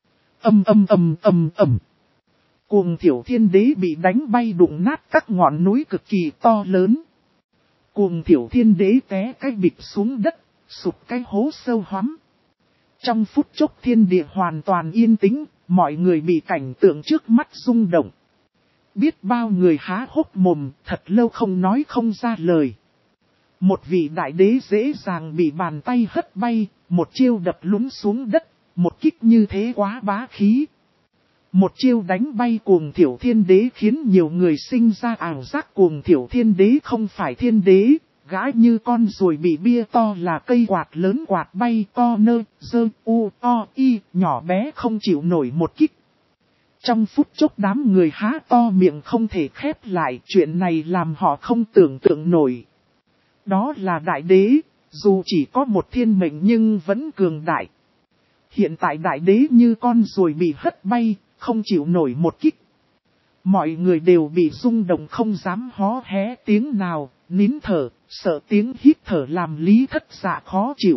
Cuồng Thiểu Thiên Đế bị đánh bay đụng nát các ngọn núi cực kỳ to lớn. Cuồng Thiểu Thiên Đế té cái bịch xuống đất, sụp cái hố sâu hoắm. Trong phút chốc thiên địa hoàn toàn yên tĩnh, mọi người bị cảnh tượng trước mắt rung động. Biết bao người há hốc mồm, thật lâu không nói không ra lời. Một vị đại đế dễ dàng bị bàn tay hất bay, một chiêu đập lún xuống đất, một kích như thế quá bá khí. Một chiêu đánh bay Cuồng Thiểu Thiên Đế khiến nhiều người sinh ra ảo giác Cuồng Thiểu Thiên Đế không phải thiên đế, gã như con ruồi bị bia to là cây quạt lớn quạt bay to nơ, dơ, u, o, y, nhỏ bé không chịu nổi một kích. Trong phút chốc đám người há to miệng không thể khép lại, chuyện này làm họ không tưởng tượng nổi. Đó là đại đế, dù chỉ có một thiên mệnh nhưng vẫn cường đại. Hiện tại đại đế như con ruồi bị hất bay, không chịu nổi một kích. Mọi người đều bị rung động không dám hó hé tiếng nào, nín thở, sợ tiếng hít thở làm Lý Thất Dạ khó chịu.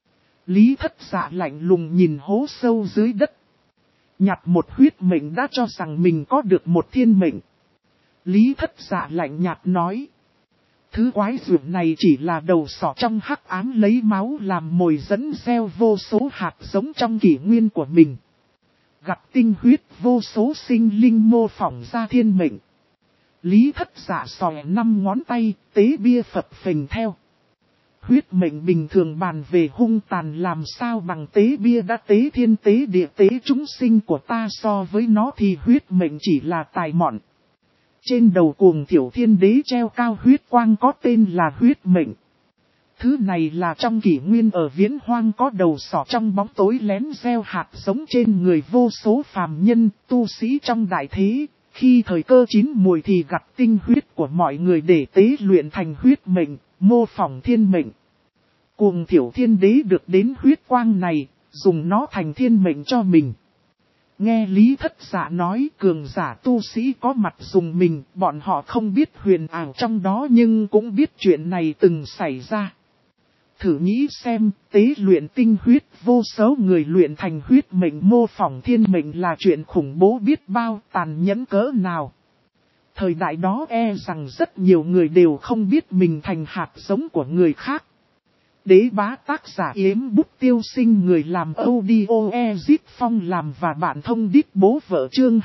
Lý Thất Dạ lạnh lùng nhìn hố sâu dưới đất. Nhặt một huyết mệnh đã cho rằng mình có được một thiên mệnh. Lý Thất Dạ lạnh nhạt nói. Thứ quái dược này chỉ là đầu sỏ trong hắc ám lấy máu làm mồi dẫn gieo vô số hạt giống trong kỷ nguyên của mình. Gặt tinh huyết vô số sinh linh mô phỏng ra thiên mệnh. Lý Thất Dạ xòe 5 ngón tay, tế bia phập phình theo. Huyết mệnh bình thường bàn về hung tàn làm sao bằng tế bia đã tế thiên tế địa tế chúng sinh của ta, so với nó thì huyết mệnh chỉ là tài mọn. Trên đầu Cuồng Thiểu Thiên Đế treo cao huyết quang có tên là huyết mệnh. Thứ này là trong kỷ nguyên ở viễn hoang có đầu sỏ trong bóng tối lén gieo hạt giống trên người vô số phàm nhân, tu sĩ trong đại thế. Khi thời cơ chín mùi thì gặt tinh huyết của mọi người để tế luyện thành huyết mệnh, mô phỏng thiên mệnh. Cuồng Thiểu Thiên Đế được đến huyết quang này, dùng nó thành thiên mệnh cho mình. Nghe Lý Thất Dạ nói cường giả tu sĩ có mặt dùng mình, bọn họ không biết huyền ảo trong đó nhưng cũng biết chuyện này từng xảy ra. Thử nghĩ xem, tế luyện tinh huyết vô số người luyện thành huyết mệnh mô phỏng thiên mệnh là chuyện khủng bố biết bao, tàn nhẫn cỡ nào. Thời đại đó e rằng rất nhiều người đều không biết mình thành hạt giống của người khác. Đế bá tác giả Yếm Bút Tiêu Sinh, người làm audio Ezit Phong làm và bạn thông đít bố vợ, chương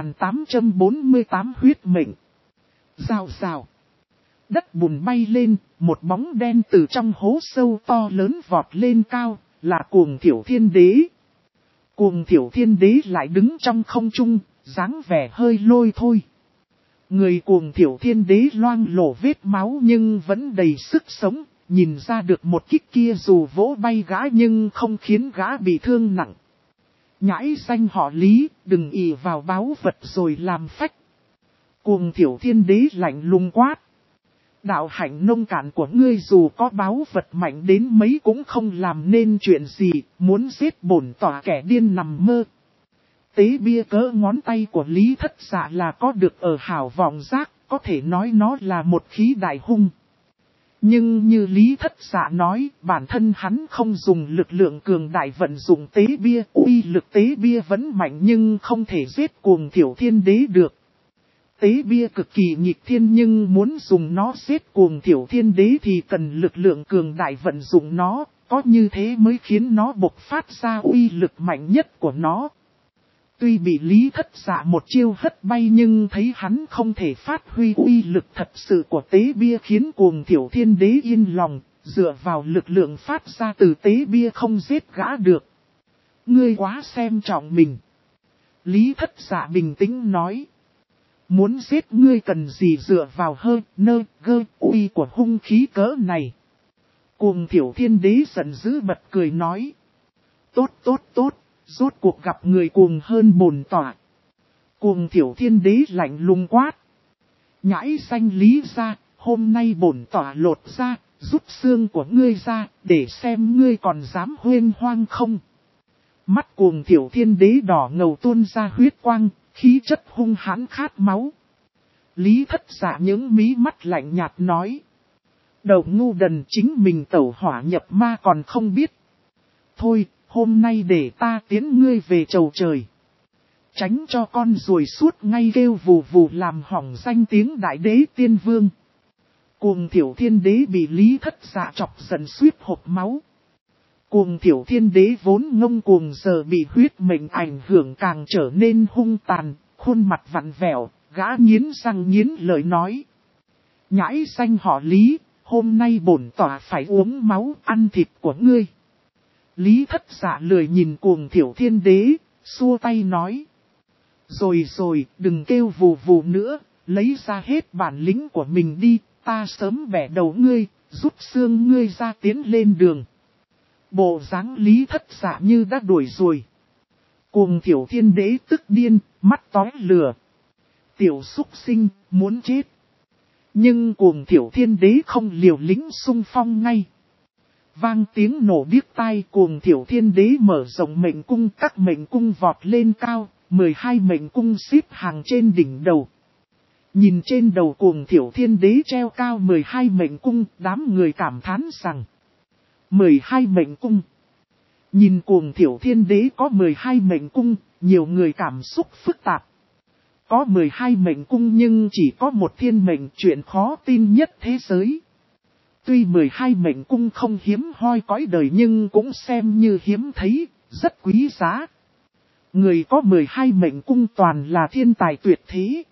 2848 huyết mệnh. Rào rào. Đất bùn bay lên, một bóng đen từ trong hố sâu to lớn vọt lên cao, là Cuồng Thiểu Thiên Đế. Cuồng Thiểu Thiên Đế lại đứng trong không trung, dáng vẻ hơi lôi thôi. Người Cuồng Thiểu Thiên Đế loang lổ vết máu nhưng vẫn đầy sức sống, nhìn ra được một kích kia dù vỗ bay gã nhưng không khiến gã bị thương nặng. Nhãi danh họ Lý, đừng ỷ vào báu vật rồi làm phách. Cuồng Thiểu Thiên Đế lạnh lùng quát. Đạo hạnh nông cạn của ngươi dù có báu vật mạnh đến mấy cũng không làm nên chuyện gì, muốn giết bổn tỏa kẻ điên nằm mơ. Tế bia cỡ ngón tay của Lý Thất Dạ là có được ở Hảo Vọng Giác, có thể nói nó là một khí đại hung. Nhưng như Lý Thất Dạ nói, bản thân hắn không dùng lực lượng cường đại vận dụng tế bia, uy lực tế bia vẫn mạnh nhưng không thể giết Cuồng Thiểu Thiên Đế được. Tế bia cực kỳ nghịch thiên nhưng muốn dùng nó giết Cuồng Thiểu Thiên Đế thì cần lực lượng cường đại vận dụng nó, có như thế mới khiến nó bộc phát ra uy lực mạnh nhất của nó. Tuy bị Lý Thất Dạ một chiêu hất bay nhưng thấy hắn không thể phát huy uy lực thật sự của tế bia khiến Cuồng Thiểu Thiên Đế yên lòng, dựa vào lực lượng phát ra từ tế bia không giết gã được. Ngươi quá xem trọng mình. Lý Thất Dạ bình tĩnh nói. Muốn giết ngươi cần gì dựa vào uy của hung khí cỡ này. Cuồng Thiểu Thiên Đế giận dữ bật cười nói. Tốt, rốt cuộc gặp người cuồng hơn bổn tỏa. Cuồng Thiểu Thiên Đế lạnh lùng quát. Nhãi xanh Lý ra, hôm nay bổn tỏa lột ra, rút xương của ngươi ra, để xem ngươi còn dám huênh hoang không. Mắt Cuồng Thiểu Thiên Đế đỏ ngầu tuôn ra huyết quang, khí chất hung hãn khát máu. Lý Thất Dạ những mí mắt lạnh nhạt nói. Đầu ngu đần, chính mình tẩu hỏa nhập ma còn không biết. Thôi, hôm nay để ta tiến ngươi về chầu trời. Tránh cho con ruồi suốt ngay kêu vù vù làm hỏng danh tiếng đại đế tiên vương. Cuồng Thiểu Thiên Đế bị Lý Thất Dạ chọc giận suýt hộc máu. Cuồng Thiểu Thiên Đế vốn ngông cuồng giờ bị huyết mệnh ảnh hưởng càng trở nên hung tàn, khuôn mặt vặn vẹo, gã nghiến răng nghiến lợi nói. Nhãi xanh họ Lý, hôm nay bổn tỏa phải uống máu ăn thịt của ngươi. Lý Thất Dạ lười nhìn Cuồng Thiểu Thiên Đế, xua tay nói. Rồi, đừng kêu vù vù nữa, lấy ra hết bản lĩnh của mình đi, ta sớm bẻ đầu ngươi, rút xương ngươi ra tiến lên đường. Bộ dáng Lý Thất Dạ như đã đuổi rồi. Cuồng Thiểu Thiên Đế tức điên, mắt tói lửa. Tiểu súc sinh, muốn chết. Nhưng Cuồng Thiểu Thiên Đế không liều lĩnh xung phong ngay. Vang tiếng nổ điếc tai, Cuồng Thiểu Thiên Đế mở rộng mệnh cung, các mệnh cung vọt lên cao, 12 mệnh cung xếp hàng trên đỉnh đầu. Nhìn trên đầu Cuồng Thiểu Thiên Đế treo cao 12 mệnh cung, đám người cảm thán rằng 12 mệnh cung. Nhìn Cuồng Thiểu Thiên Đế có 12 mệnh cung, nhiều người cảm xúc phức tạp. Có 12 mệnh cung nhưng chỉ có một thiên mệnh, chuyện khó tin nhất thế giới. Tuy 12 mệnh cung không hiếm hoi cõi đời nhưng cũng xem như hiếm thấy, rất quý giá. Người có 12 mệnh cung toàn là thiên tài tuyệt thế.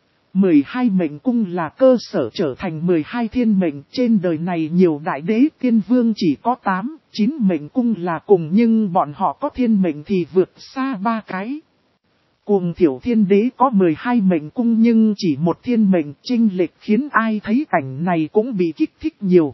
12 mệnh cung là cơ sở trở thành 12 thiên mệnh, trên đời này nhiều đại đế tiên vương chỉ có 8, 9 mệnh cung là cùng nhưng bọn họ có thiên mệnh thì vượt xa 3 cái. Cuồng Thiểu Thiên Đế có 12 mệnh cung nhưng chỉ một thiên mệnh, chênh lệch khiến ai thấy cảnh này cũng bị kích thích nhiều.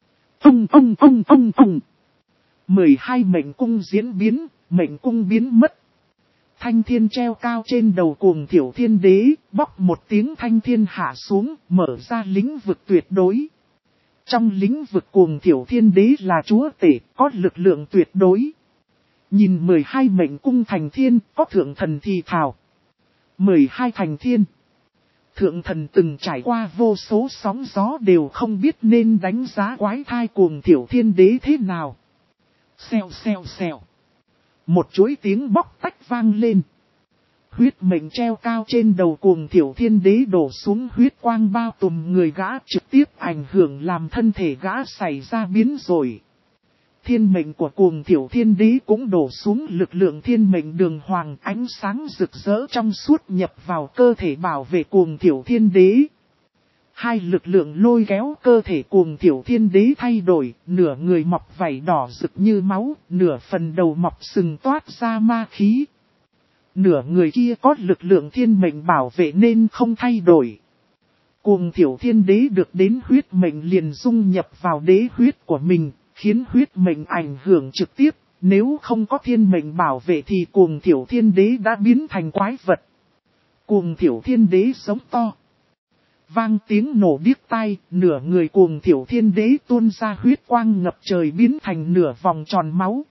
12 mệnh cung diễn biến, mệnh cung biến mất. Thanh thiên treo cao trên đầu Cuồng Thiểu Thiên Đế, bóc một tiếng thanh thiên hạ xuống, mở ra lĩnh vực tuyệt đối. Trong lĩnh vực Cuồng Thiểu Thiên Đế là chúa tể, có lực lượng tuyệt đối. Nhìn 12 mệnh cung thành thiên, có thượng thần thì thào. 12 thành thiên. Thượng thần từng trải qua vô số sóng gió đều không biết nên đánh giá quái thai Cuồng Thiểu Thiên Đế thế nào. Xèo. Một chuỗi tiếng bóc tách vang lên. Huyết mệnh treo cao trên đầu Cuồng Thiểu Thiên Đế đổ xuống, huyết quang bao trùm người gã, trực tiếp ảnh hưởng làm thân thể gã xảy ra biến rồi. thiên mệnh của Cuồng Thiểu Thiên Đế cũng đổ xuống lực lượng thiên mệnh đường hoàng, ánh sáng rực rỡ trong suốt nhập vào cơ thể bảo vệ Cuồng Thiểu Thiên Đế. Hai lực lượng lôi kéo cơ thể Cuồng Thiểu Thiên Đế thay đổi, nửa người mọc vảy đỏ rực như máu, nửa phần đầu mọc sừng toát ra ma khí. Nửa người kia có lực lượng thiên mệnh bảo vệ nên không thay đổi. Cuồng Thiểu Thiên Đế được đến huyết mệnh liền dung nhập vào đế huyết của mình, khiến huyết mệnh ảnh hưởng trực tiếp. Nếu không có thiên mệnh bảo vệ thì Cuồng Thiểu Thiên Đế đã biến thành quái vật. Cuồng Thiểu Thiên Đế sống to. Vang tiếng nổ điếc tai, nửa người Cuồng Thiểu Thiên Đế tuôn ra huyết quang ngập trời biến thành nửa vòng tròn máu.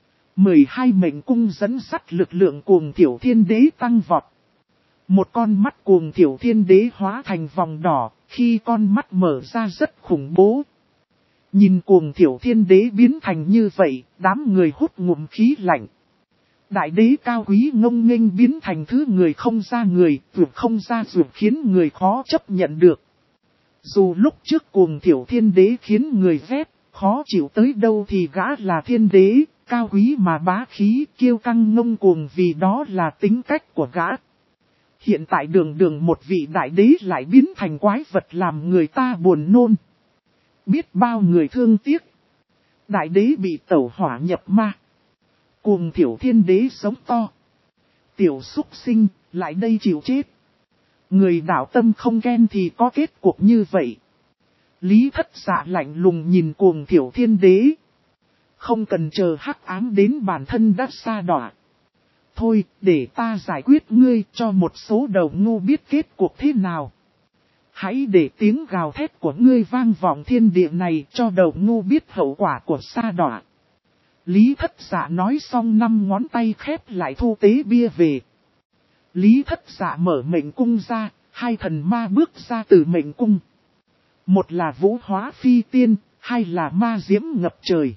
12 mệnh cung dẫn dắt lực lượng Cuồng Thiểu Thiên Đế tăng vọt. Một con mắt Cuồng Thiểu Thiên Đế hóa thành vòng đỏ, khi con mắt mở ra rất khủng bố. Nhìn Cuồng Thiểu Thiên Đế biến thành như vậy, đám người hút ngụm khí lạnh. Đại đế cao quý ngông nghênh biến thành thứ người không ra người, vượt không ra vượt khiến người khó chấp nhận được. Dù lúc trước Cuồng Thiểu Thiên Đế khiến người ghét, khó chịu tới đâu thì gã là thiên đế, cao quý mà bá khí, kiêu căng ngông cuồng vì đó là tính cách của gã. Hiện tại đường một vị đại đế lại biến thành quái vật làm người ta buồn nôn. Biết bao người thương tiếc. Đại đế bị tẩu hỏa nhập ma. Cuồng Thiểu Thiên Đế sống to. Tiểu súc sinh, lại đây chịu chết. Người đạo tâm không ghen thì có kết cuộc như vậy. Lý Thất Dạ lạnh lùng nhìn Cuồng Thiểu Thiên Đế. Không cần chờ hắc ám đến bản thân đã sa đọa. Thôi, để ta giải quyết ngươi cho một số đầu ngu biết kết cuộc thế nào. Hãy để tiếng gào thét của ngươi vang vọng thiên địa này cho đầu ngu biết hậu quả của sa đọa. Lý Thất Dạ nói xong 5 ngón tay khép lại thu tế bia về. Lý Thất Dạ mở mệnh cung ra, 2 thần ma bước ra từ mệnh cung. Một là Vũ Hóa Phi Tiên, 2 là Ma Diễm ngập trời.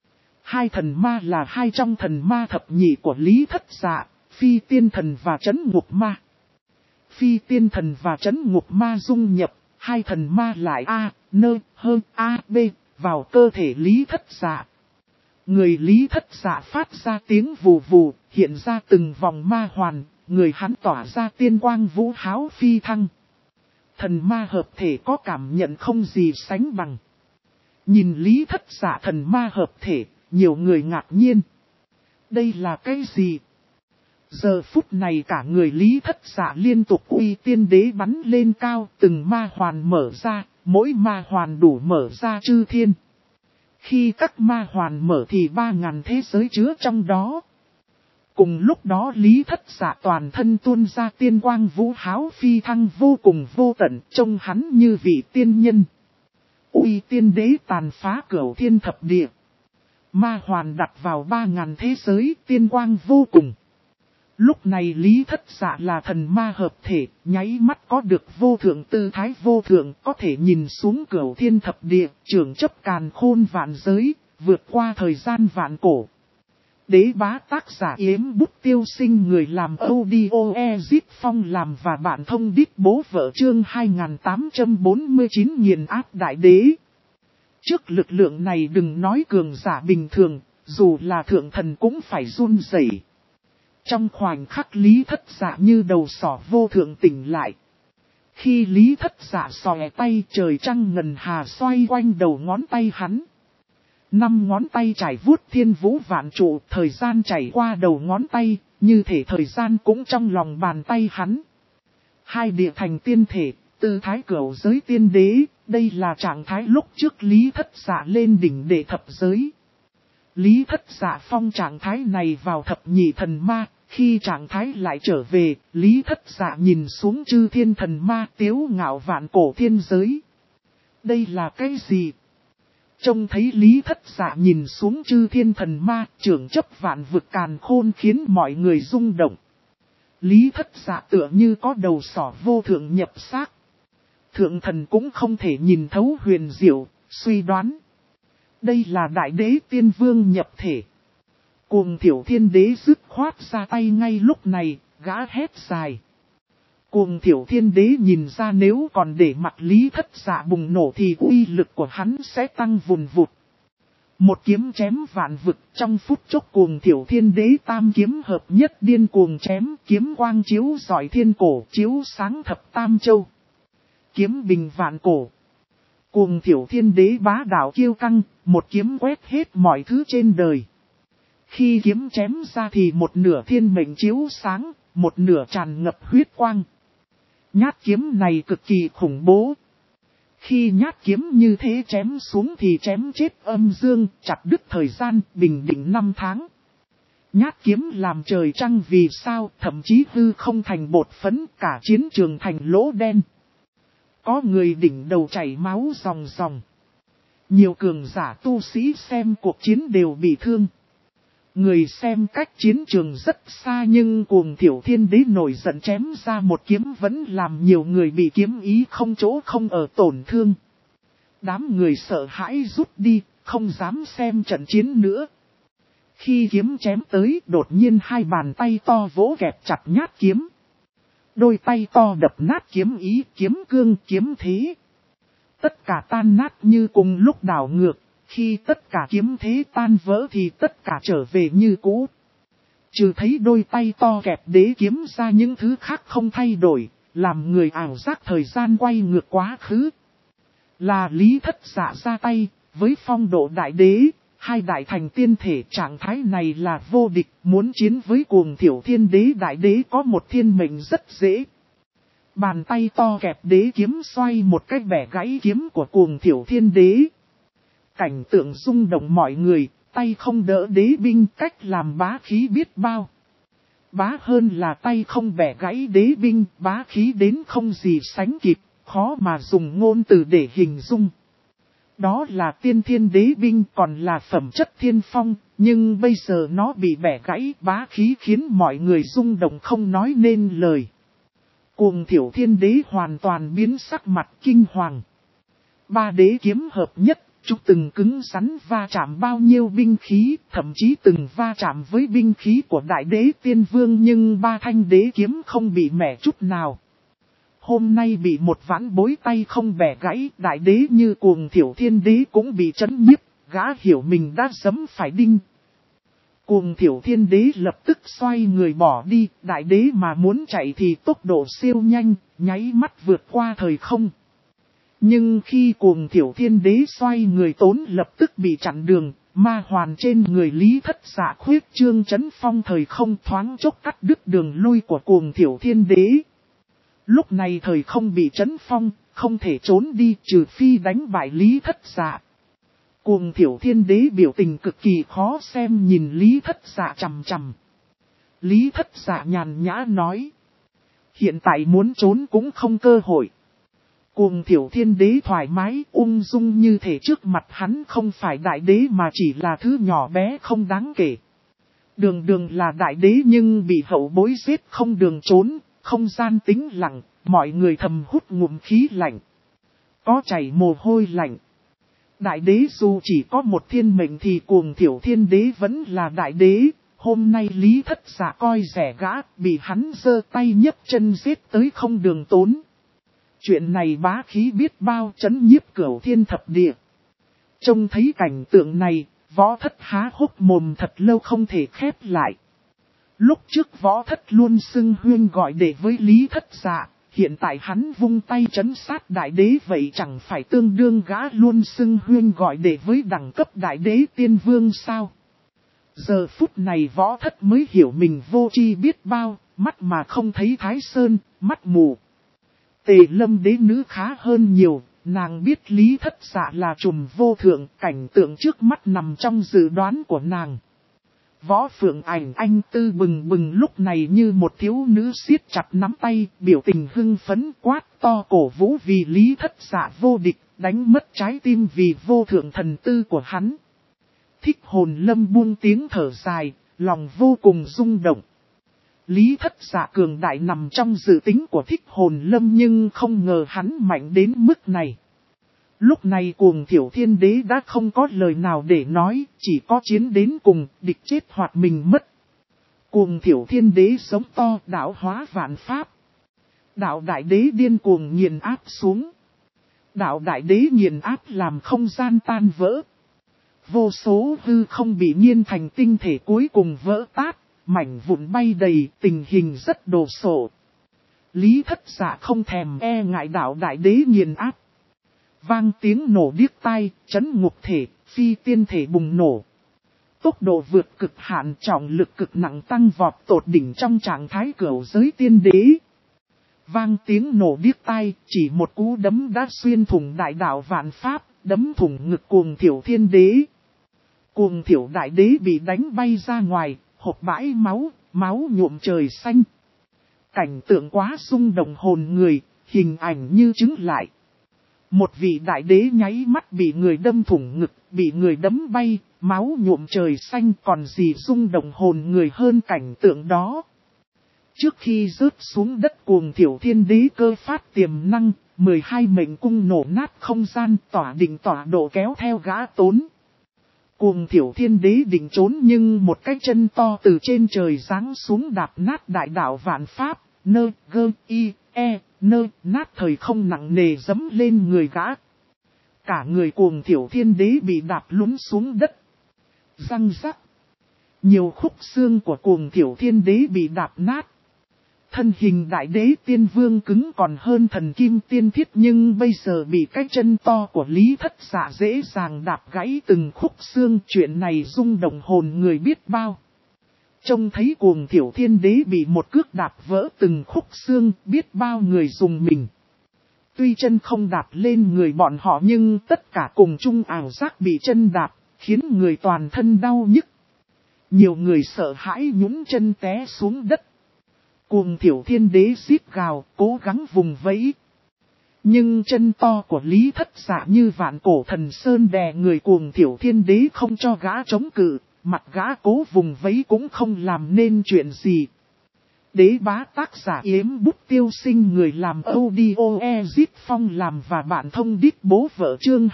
2 thần ma là 2 trong thần ma thập nhị của Lý Thất Dạ, Phi Tiên Thần và Trấn Ngục Ma. Phi Tiên Thần và Trấn Ngục Ma dung nhập, 2 thần ma lại A, Nơ, Hơ, A, B, vào cơ thể Lý Thất Dạ. Người Lý Thất Dạ phát ra tiếng vù vù, hiện ra từng vòng ma hoàn, người hắn tỏa ra tiên quang vũ háo phi thăng. Thần ma hợp thể có cảm nhận không gì sánh bằng. Nhìn Lý Thất Dạ thần ma hợp thể, nhiều người ngạc nhiên. Đây là cái gì? Giờ phút này cả người Lý Thất Dạ liên tục uy tiên đế bắn lên cao, từng ma hoàn mở ra, mỗi ma hoàn đủ mở ra chư thiên. Khi các ma hoàn mở thì 3.000 thế giới chứa trong đó. Cùng lúc đó Lý Thất Dạ toàn thân tuôn ra tiên quang vũ háo phi thăng vô cùng vô tận, trông hắn như vị tiên nhân. Uy tiên đế tàn phá cửu thiên thập địa. Ma hoàn đặt vào 3.000 thế giới, tiên quang vô cùng. Lúc này Lý Thất Dạ là thần ma hợp thể, nháy mắt có được vô thượng tư thái vô thượng, có thể nhìn xuống cửu thiên thập địa, trưởng chấp càn khôn vạn giới, vượt qua thời gian vạn cổ. Đế bá tác giả Yếm Bút Tiêu Sinh, người làm audio Ezit Phong làm và bạn thông đích bố vợ chương 2849 nghiền áp đại đế. Trước lực lượng này đừng nói cường giả bình thường, dù là thượng thần cũng phải run rẩy. Trong khoảnh khắc Lý Thất Dạ như đầu sỏ vô thượng tỉnh lại. Khi Lý Thất Dạ xòe tay, trời trăng ngần hà xoay quanh đầu ngón tay hắn. 5 ngón tay trải vuốt thiên vũ vạn trụ, thời gian chảy qua đầu ngón tay, như thể thời gian cũng trong lòng bàn tay hắn. 2 địa thành tiên thể, tư thái cửu giới tiên đế, đây là trạng thái lúc trước Lý Thất Dạ lên đỉnh đệ thập giới. Lý Thất Dạ phong trạng thái này vào thập nhị thần ma, khi trạng thái lại trở về, Lý Thất Dạ nhìn xuống chư thiên thần ma tiếu ngạo vạn cổ thiên giới. Đây là cái gì? Trông thấy Lý Thất Dạ nhìn xuống chư thiên thần ma, trưởng chấp vạn vực càn khôn khiến mọi người rung động. Lý Thất Dạ tựa như có đầu sỏ vô thượng nhập xác. Thượng thần cũng không thể nhìn thấu huyền diệu, suy đoán. Đây là đại đế tiên vương nhập thể. Cuồng Thiểu Thiên Đế dứt khoát ra tay ngay lúc này, gã hét dài. Cuồng Thiểu Thiên Đế nhìn ra nếu còn để mặt Lý Thất Dạ bùng nổ thì uy lực của hắn sẽ tăng vùn vụt. Một kiếm chém vạn vực, trong phút chốc Cuồng Thiểu Thiên Đế tam kiếm hợp nhất điên cuồng chém, kiếm quang chiếu rọi thiên cổ, chiếu sáng thập tam châu. Kiếm bình vạn cổ. Cuồng Thiểu Thiên Đế bá đạo kiêu căng, một kiếm quét hết mọi thứ trên đời. Khi kiếm chém ra thì một nửa thiên mệnh chiếu sáng, một nửa tràn ngập huyết quang. Nhát kiếm này cực kỳ khủng bố. Khi nhát kiếm như thế chém xuống thì chém chết âm dương, chặt đứt thời gian, bình định 5 tháng. Nhát kiếm làm trời trăng vì sao, thậm chí hư không thành bột phấn, cả chiến trường thành lỗ đen. Có người đỉnh đầu chảy máu ròng ròng. Nhiều cường giả tu sĩ xem cuộc chiến đều bị thương. Người xem cách chiến trường rất xa nhưng Cuồng Thiểu Thiên Đế nổi giận chém ra một kiếm vẫn làm nhiều người bị kiếm ý không chỗ không ở tổn thương. Đám người sợ hãi rút đi, không dám xem trận chiến nữa. Khi kiếm chém tới, đột nhiên hai bàn tay to vỗ kẹp chặt nhát kiếm. Đôi tay to đập nát kiếm ý, kiếm cương, kiếm thế. Tất cả tan nát như cùng lúc đảo ngược. Khi tất cả kiếm thế tan vỡ thì tất cả trở về như cũ. Trừ thấy đôi tay to kẹp đế kiếm ra những thứ khác không thay đổi, làm người ảo giác thời gian quay ngược quá khứ. Là Lý Thất Dạ ra tay, với phong độ đại đế, hai đại thành tiên thể trạng thái này là vô địch, muốn chiến với Cuồng Thiểu Thiên Đế đại đế có một thiên mệnh rất dễ. Bàn tay to kẹp đế kiếm xoay một cách bẻ gãy kiếm của Cuồng Thiểu Thiên Đế. Cảnh tượng rung động mọi người, tay không đỡ đế binh cách làm bá khí biết bao. Bá hơn là tay không bẻ gãy đế binh, bá khí đến không gì sánh kịp, khó mà dùng ngôn từ để hình dung. Đó là tiên thiên đế binh còn là phẩm chất thiên phong, nhưng bây giờ nó bị bẻ gãy bá khí khiến mọi người rung động không nói nên lời. Cuồng Thiểu Thiên Đế hoàn toàn biến sắc mặt kinh hoàng. Ba đế kiếm hợp nhất. Chúng từng cứng rắn va chạm bao nhiêu binh khí, thậm chí từng va chạm với binh khí của đại đế tiên vương nhưng ba thanh đế kiếm không bị mẻ chút nào. Hôm nay bị một vãn bối tay không bẻ gãy, đại đế như Cuồng Thiểu Thiên Đế cũng bị chấn nhiếp, gã hiểu mình đã giẫm phải đinh. Cuồng Thiểu Thiên Đế lập tức xoay người bỏ đi, đại đế mà muốn chạy thì tốc độ siêu nhanh, nháy mắt vượt qua thời không. Nhưng khi Cuồng Thiểu Thiên Đế xoay người tốn lập tức bị chặn đường, ma hoàn trên người Lý Thất Dạ khuyết trương chấn phong thời không thoáng chốc cắt đứt đường lui của Cuồng Thiểu Thiên Đế. Lúc này thời không bị chấn phong, không thể trốn đi trừ phi đánh bại Lý Thất Dạ. Cuồng Thiểu Thiên Đế biểu tình cực kỳ khó xem nhìn Lý Thất Dạ chằm chằm. Lý Thất Dạ nhàn nhã nói. Hiện tại muốn trốn cũng không cơ hội. Cuồng Thiểu Thiên Đế thoải mái ung dung như thể trước mặt hắn không phải đại đế mà chỉ là thứ nhỏ bé không đáng kể. Đường đường là đại đế nhưng bị hậu bối giết không đường trốn, không gian tĩnh lặng, mọi người thầm hút ngụm khí lạnh. Có chảy mồ hôi lạnh. Đại đế dù chỉ có một thiên mệnh thì Cuồng Thiểu Thiên Đế vẫn là đại đế. Hôm nay Lý Thất Dạ coi rẻ gã, bị hắn giơ tay nhấc chân giết tới không đường tốn. Chuyện này bá khí biết bao chấn nhiếp cửu thiên thập địa. Trông thấy cảnh tượng này, Võ Thất há hốc mồm thật lâu không thể khép lại. Lúc trước Võ Thất luôn xưng huyên gọi đệ với Lý Thất Dạ, hiện tại hắn vung tay trấn sát đại đế vậy chẳng phải tương đương gã luôn xưng huyên gọi đệ với đẳng cấp đại đế tiên vương sao? Giờ phút này Võ Thất mới hiểu mình vô tri biết bao, mắt mà không thấy Thái Sơn, mắt mù. Tề Lâm đế nữ khá hơn nhiều, nàng biết Lý Thất Dạ là trùm vô thượng, cảnh tượng trước mắt nằm trong dự đoán của nàng. Võ Phượng Ảnh anh tư bừng bừng lúc này như một thiếu nữ siết chặt nắm tay, biểu tình hưng phấn quát to cổ vũ vì Lý Thất Dạ vô địch, đánh mất trái tim vì vô thượng thần tư của hắn. Thích Hồn Lâm buông tiếng thở dài, lòng vô cùng rung động. Lý Thất Dạ cường đại nằm trong dự tính của Thích Hồn Lâm nhưng không ngờ hắn mạnh đến mức này. Lúc này Cuồng Thiểu Thiên Đế đã không có lời nào để nói, chỉ có chiến đến cùng, địch chết hoặc mình mất. Cuồng Thiểu Thiên Đế sống to, đạo hóa vạn pháp. Đạo Đại Đế điên cuồng nghiền áp xuống. Đạo Đại Đế nghiền áp làm không gian tan vỡ. Vô số hư không bị nghiên thành tinh thể cuối cùng vỡ tát, mảnh vụn bay đầy, tình hình rất đồ sộ. Lý Thất Dạ không thèm e ngại đạo đại đế nghiền áp. Vang tiếng nổ điếc tai, chấn ngục thể, phi tiên thể bùng nổ. Tốc độ vượt cực hạn, trọng lực cực nặng tăng vọt tột đỉnh trong trạng thái cửu giới tiên đế. Vang tiếng nổ điếc tai, chỉ một cú đấm đã xuyên thủng đại đạo vạn pháp, đấm thủng ngực Cuồng Thiểu Thiên Đế. Cuồng Thiểu Đại Đế bị đánh bay ra ngoài, hộc bãi máu, máu nhuộm trời xanh. Cảnh tượng quá rung động hồn người, hình ảnh như chứng lại. Một vị đại đế nháy mắt bị người đâm thủng ngực, bị người đấm bay, máu nhuộm trời xanh, còn gì rung động hồn người hơn cảnh tượng đó. Trước khi rớt xuống đất, Cuồng Thiểu Thiên Đế cơ phát tiềm năng, 12 mệnh cung nổ nát không gian, tỏa định tỏa độ kéo theo gã tốn. Cuồng Thiểu Thiên Đế định trốn nhưng một cái chân to từ trên trời giáng xuống đạp nát đại đạo vạn pháp, nát thời không nặng nề dẫm lên người gã. Cả người Cuồng Thiểu Thiên Đế bị đạp lún xuống đất. Răng rắc. Nhiều khúc xương của Cuồng Thiểu Thiên Đế bị đạp nát. Thân hình đại đế tiên vương cứng còn hơn thần kim tiên thiết, nhưng bây giờ bị cái chân to của Lý Thất Dạ dễ dàng đạp gãy từng khúc xương. Chuyện này rung động hồn người biết bao. Trông thấy Cuồng Thiểu Thiên Đế bị một cước đạp vỡ từng khúc xương, biết bao người dùng mình. Tuy chân không đạp lên người bọn họ nhưng tất cả cùng chung ảo giác bị chân đạp, khiến người toàn thân đau nhức. Nhiều người sợ hãi nhún chân té xuống đất. Cuồng Thiểu Thiên Đế xít gào, cố gắng vùng vẫy. Nhưng chân to của Lý Thất Dạ như vạn cổ thần sơn đè người Cuồng Thiểu Thiên Đế không cho gã chống cự, mặt gã cố vùng vẫy cũng không làm nên chuyện gì. Đế bá tác giả Yếm Bút Tiêu Sinh, người làm audio Ezit Phong làm và bạn thông đít bố vợ, chương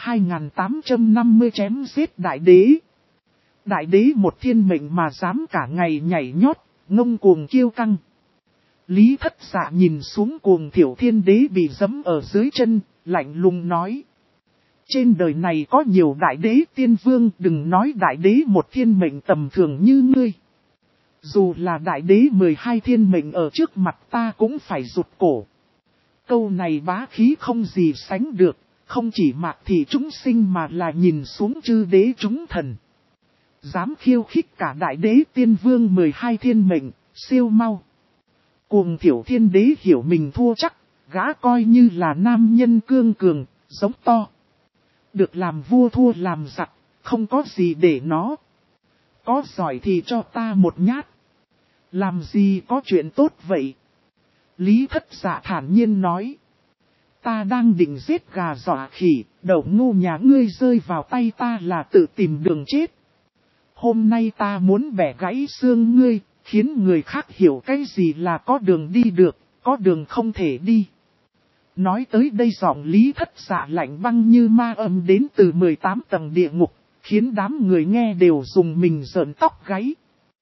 2850 chém giết đại đế. Đại đế một thiên mệnh mà dám cả ngày nhảy nhót, ngông cuồng kiêu căng. Lý Thất Dạ nhìn xuống Cuồng Thiểu Thiên Đế bị giẫm ở dưới chân, lạnh lùng nói. Trên đời này có nhiều đại đế tiên vương, đừng nói đại đế một thiên mệnh tầm thường như ngươi. Dù là đại đế 12 thiên mệnh ở trước mặt ta cũng phải rụt cổ. Câu này bá khí không gì sánh được, không chỉ mạc thị chúng sinh mà là nhìn xuống chư đế chúng thần. Dám khiêu khích cả đại đế tiên vương 12 thiên mệnh, siêu mau. Cuồng Thiểu Thiên Đế hiểu mình thua chắc, gã coi như là nam nhân cương cường, giống to. Được làm vua thua làm giặc, không có gì để nó. Có giỏi thì cho ta một nhát. Làm gì có chuyện tốt vậy? Lý Thất Dạ thản nhiên nói. Ta đang định giết gà dọa khỉ, đầu ngu nhà ngươi rơi vào tay ta là tự tìm đường chết. Hôm nay ta muốn bẻ gãy xương ngươi, khiến người khác hiểu cái gì là có đường đi được, có đường không thể đi. Nói tới đây giọng Lý Thất Dạ lạnh băng như ma âm đến từ 18 tầng địa ngục, khiến đám người nghe đều dùng mình rợn tóc gáy.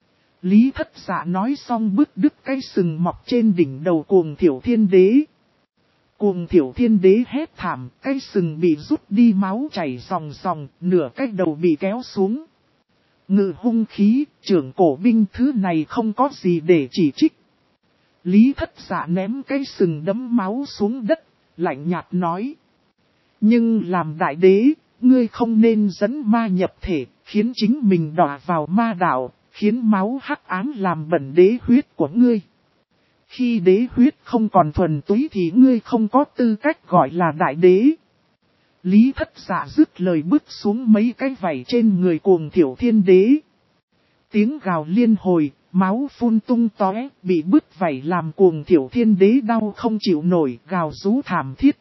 Lý Thất Dạ nói xong bứt đứt cái sừng mọc trên đỉnh đầu Cuồng Thiểu Thiên Đế. Cuồng Thiểu Thiên Đế hét thảm, cái sừng bị rút đi, máu chảy ròng ròng, nửa cái đầu bị kéo xuống. Ngự hung khí, trưởng cổ binh thứ này không có gì để chỉ trích. Lý Thất Dạ ném cái sừng đấm máu xuống đất, lạnh nhạt nói. Nhưng làm đại đế, ngươi không nên dẫn ma nhập thể, khiến chính mình đọa vào ma đạo, khiến máu hắc ám làm bẩn đế huyết của ngươi. Khi đế huyết không còn thuần túy thì ngươi không có tư cách gọi là đại đế. Lý Thất Dạ dứt lời bước xuống mấy cái vảy trên người Cuồng Thiểu Thiên Đế. Tiếng gào liên hồi, máu phun tung tóe, bị bứt vảy làm Cuồng Thiểu Thiên Đế đau không chịu nổi, gào rú thảm thiết.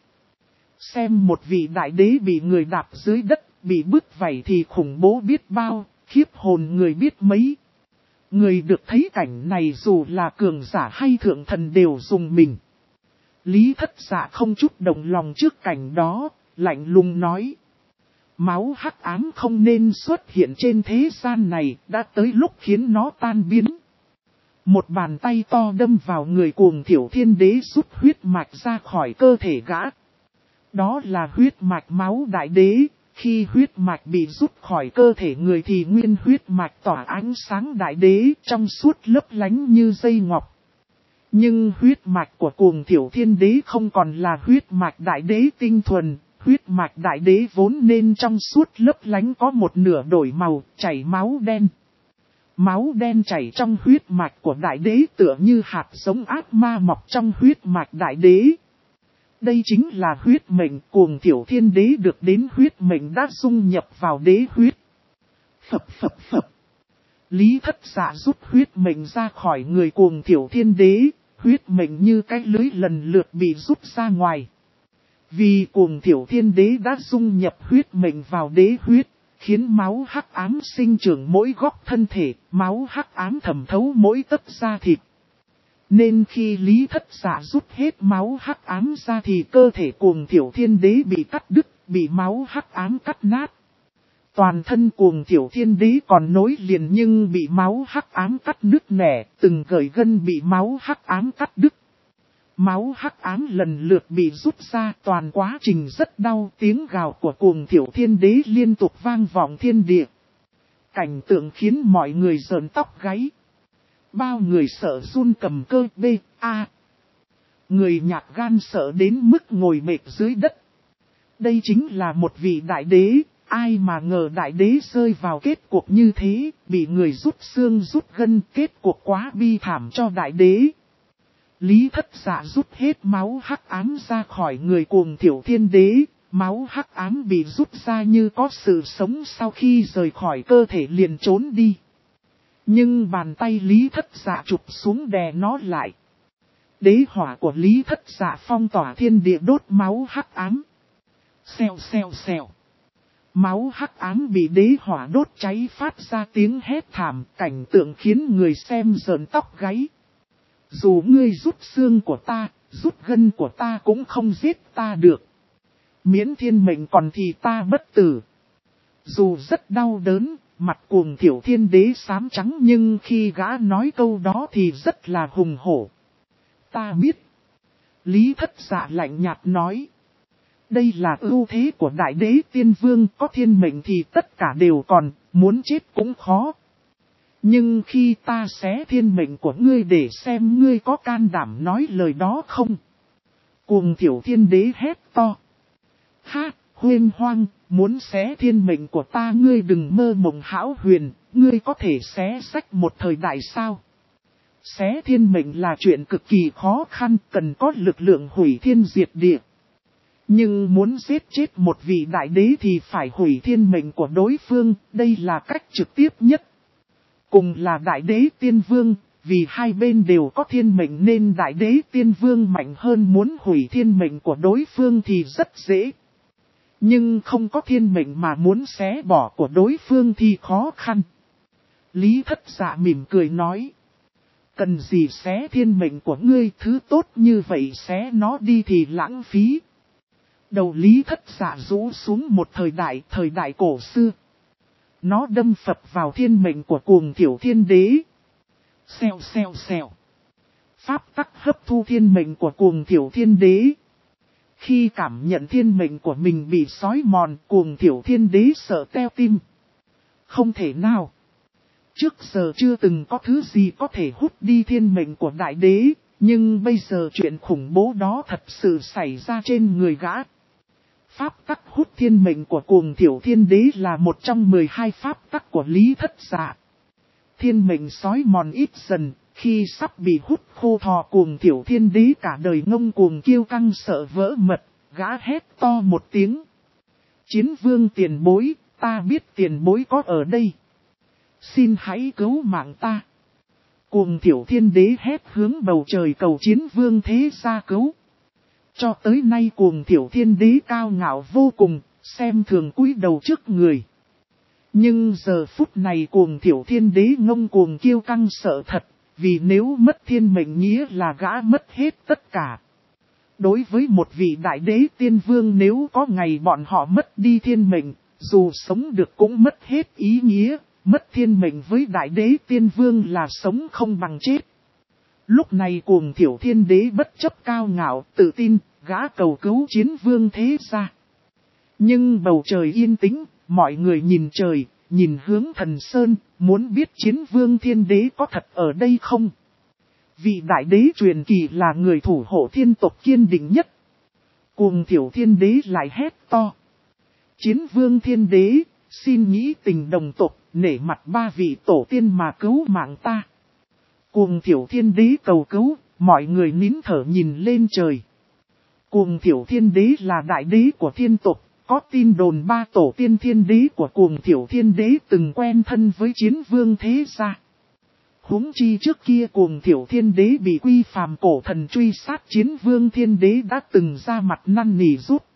Xem một vị đại đế bị người đạp dưới đất, bị bứt vảy thì khủng bố biết bao, khiếp hồn người biết mấy. Người được thấy cảnh này dù là cường giả hay thượng thần đều dùng mình. Lý Thất Dạ không chút động lòng trước cảnh đó, lạnh lùng nói. Máu hắc ám không nên xuất hiện trên thế gian này, đã tới lúc khiến nó tan biến. Một bàn tay to đâm vào người Cuồng Thiểu Thiên Đế, rút huyết mạch ra khỏi cơ thể gã. Đó là huyết mạch máu đại đế, Khi huyết mạch bị rút khỏi cơ thể người thì nguyên huyết mạch tỏa ánh sáng đại đế trong suốt lấp lánh như dây ngọc. Nhưng huyết mạch của Cuồng Thiểu Thiên Đế không còn là huyết mạch đại đế tinh thuần, huyết mạch đại đế vốn nên trong suốt lấp lánh có một nửa đổi màu, chảy máu đen. Máu đen chảy trong huyết mạch của đại đế tựa như hạt giống ác ma mọc trong huyết mạch đại đế. Đây chính là huyết mệnh. Cuồng Thiểu Thiên Đế được đến huyết mệnh đã dung nhập vào đế huyết. Phập phập phập. Lý Thất Dạ rút huyết mệnh ra khỏi người Cuồng Thiểu Thiên Đế, huyết mệnh như cái lưới lần lượt bị rút ra ngoài. Vì Cuồng Thiểu Thiên Đế đã dung nhập huyết mệnh vào đế huyết, khiến máu hắc ám sinh trưởng mỗi góc thân thể, máu hắc ám thẩm thấu mỗi tấc da thịt. Nên khi Lý Thất Dạ rút hết máu hắc ám ra thì cơ thể Cuồng Thiểu Thiên Đế bị cắt đứt, bị máu hắc ám cắt nát. Toàn thân Cuồng Thiểu Thiên Đế còn nối liền nhưng bị máu hắc ám cắt nứt nẻ, từng gởi gân bị máu hắc ám cắt đứt. Máu hắc ám lần lượt bị rút ra, toàn quá trình rất đau, tiếng gào của Cuồng Thiểu Thiên Đế liên tục vang vọng thiên địa. Cảnh tượng khiến mọi người rợn tóc gáy. Bao người sợ run cầm cơ Người nhát gan sợ đến mức ngồi bệt dưới đất. Đây chính là một vị đại đế, ai mà ngờ đại đế rơi vào kết cuộc như thế, bị người rút xương rút gân, kết cuộc quá bi thảm cho đại đế. Lý Thất Dạ rút hết máu hắc ám ra khỏi người Cuồng Thiểu Thiên Đế, máu hắc ám bị rút ra như có sự sống sau khi rời khỏi cơ thể liền trốn đi. Nhưng bàn tay Lý Thất Dạ chụp xuống đè nó lại. Đế hỏa của Lý Thất Dạ phong tỏa thiên địa đốt máu hắc ám. Xèo xèo xèo. Máu hắc ám bị đế hỏa đốt cháy phát ra tiếng hét thảm, cảnh tượng khiến người xem rợn tóc gáy. Dù ngươi rút xương của ta, rút gân của ta cũng không giết ta được. Miễn thiên mệnh còn thì ta bất tử. Dù rất đau đớn, mặt Cuồng Thiểu Thiên Đế xám trắng nhưng khi gã nói câu đó thì rất là hùng hổ. Ta biết. Lý Thất Dạ lạnh nhạt nói. Đây là ưu thế của Đại Đế Tiên Vương, có thiên mệnh thì tất cả đều còn, muốn chết cũng khó. Nhưng khi ta xé thiên mệnh của ngươi để xem ngươi có can đảm nói lời đó không? Cuồng Thiểu Thiên Đế hét to. Ha, huyên hoang, muốn xé thiên mệnh của ta ngươi đừng mơ mộng hão huyền, ngươi có thể xé sách một thời đại sao? Xé thiên mệnh là chuyện cực kỳ khó khăn, cần có lực lượng hủy thiên diệt địa. Nhưng muốn giết chết một vị đại đế thì phải hủy thiên mệnh của đối phương, đây là cách trực tiếp nhất. Cùng là đại đế tiên vương, vì hai bên đều có thiên mệnh nên đại đế tiên vương mạnh hơn muốn hủy thiên mệnh của đối phương thì rất dễ. Nhưng không có thiên mệnh mà muốn xé bỏ của đối phương thì khó khăn. Lý Thất Dạ mỉm cười nói. Cần gì xé thiên mệnh của ngươi, thứ tốt như vậy xé nó đi thì lãng phí. Đầu Lý Thất Dạ rũ xuống một thời đại cổ xưa. Nó đâm phập vào thiên mệnh của Cuồng Thiểu Thiên Đế. Xèo xèo xèo. Pháp tắc hấp thu thiên mệnh của Cuồng Thiểu Thiên Đế. Khi cảm nhận thiên mệnh của mình bị xói mòn, Cuồng Thiểu Thiên Đế sợ teo tim. Không thể nào. Trước giờ chưa từng có thứ gì có thể hút đi thiên mệnh của đại đế, nhưng bây giờ chuyện khủng bố đó thật sự xảy ra trên người gã. Pháp tắc hút thiên mệnh của Cuồng Thiểu Thiên Đế là một trong 12 pháp tắc của Lý Thất Dạ. Thiên mệnh xói mòn ít dần, khi sắp bị hút khô thò Cuồng Thiểu Thiên Đế cả đời ngông cuồng kiêu căng sợ vỡ mật, gã hét to một tiếng. Chiến vương tiền bối, ta biết tiền bối có ở đây. Xin hãy cứu mạng ta. Cuồng Thiểu Thiên Đế hét hướng bầu trời cầu chiến vương thế gia cứu. Cho tới nay Cuồng Thiểu Thiên Đế cao ngạo vô cùng, xem thường cúi đầu trước người. Nhưng giờ phút này Cuồng Thiểu Thiên Đế ngông cuồng kiêu căng sợ thật, vì nếu mất thiên mệnh nghĩa là gã mất hết tất cả. Đối với một vị đại đế tiên vương nếu có ngày bọn họ mất đi thiên mệnh, dù sống được cũng mất hết ý nghĩa, mất thiên mệnh với đại đế tiên vương là sống không bằng chết. Lúc này Cuồng Thiểu Thiên Đế bất chấp cao ngạo, tự tin, gã cầu cứu chiến vương thế gia. Nhưng bầu trời yên tĩnh, mọi người nhìn trời, nhìn hướng thần sơn, muốn biết Chiến Vương Thiên Đế có thật ở đây không? Vị đại đế truyền kỳ là người thủ hộ thiên tộc kiên định nhất. Cuồng Thiểu Thiên Đế lại hét to. Chiến Vương Thiên Đế, xin nghĩ tình đồng tộc, nể mặt ba vị tổ tiên mà cứu mạng ta. Cuồng Thiểu Thiên Đế cầu cứu, mọi người nín thở nhìn lên trời. Cuồng Thiểu Thiên Đế là đại đế của thiên tộc, có tin đồn ba tổ tiên thiên đế của Cuồng Thiểu Thiên Đế từng quen thân với Chiến Vương thế gia. Huống chi trước kia Cuồng Thiểu Thiên Đế bị Quy Phàm cổ thần truy sát, Chiến Vương Thiên Đế đã từng ra mặt năn nỉ giúp.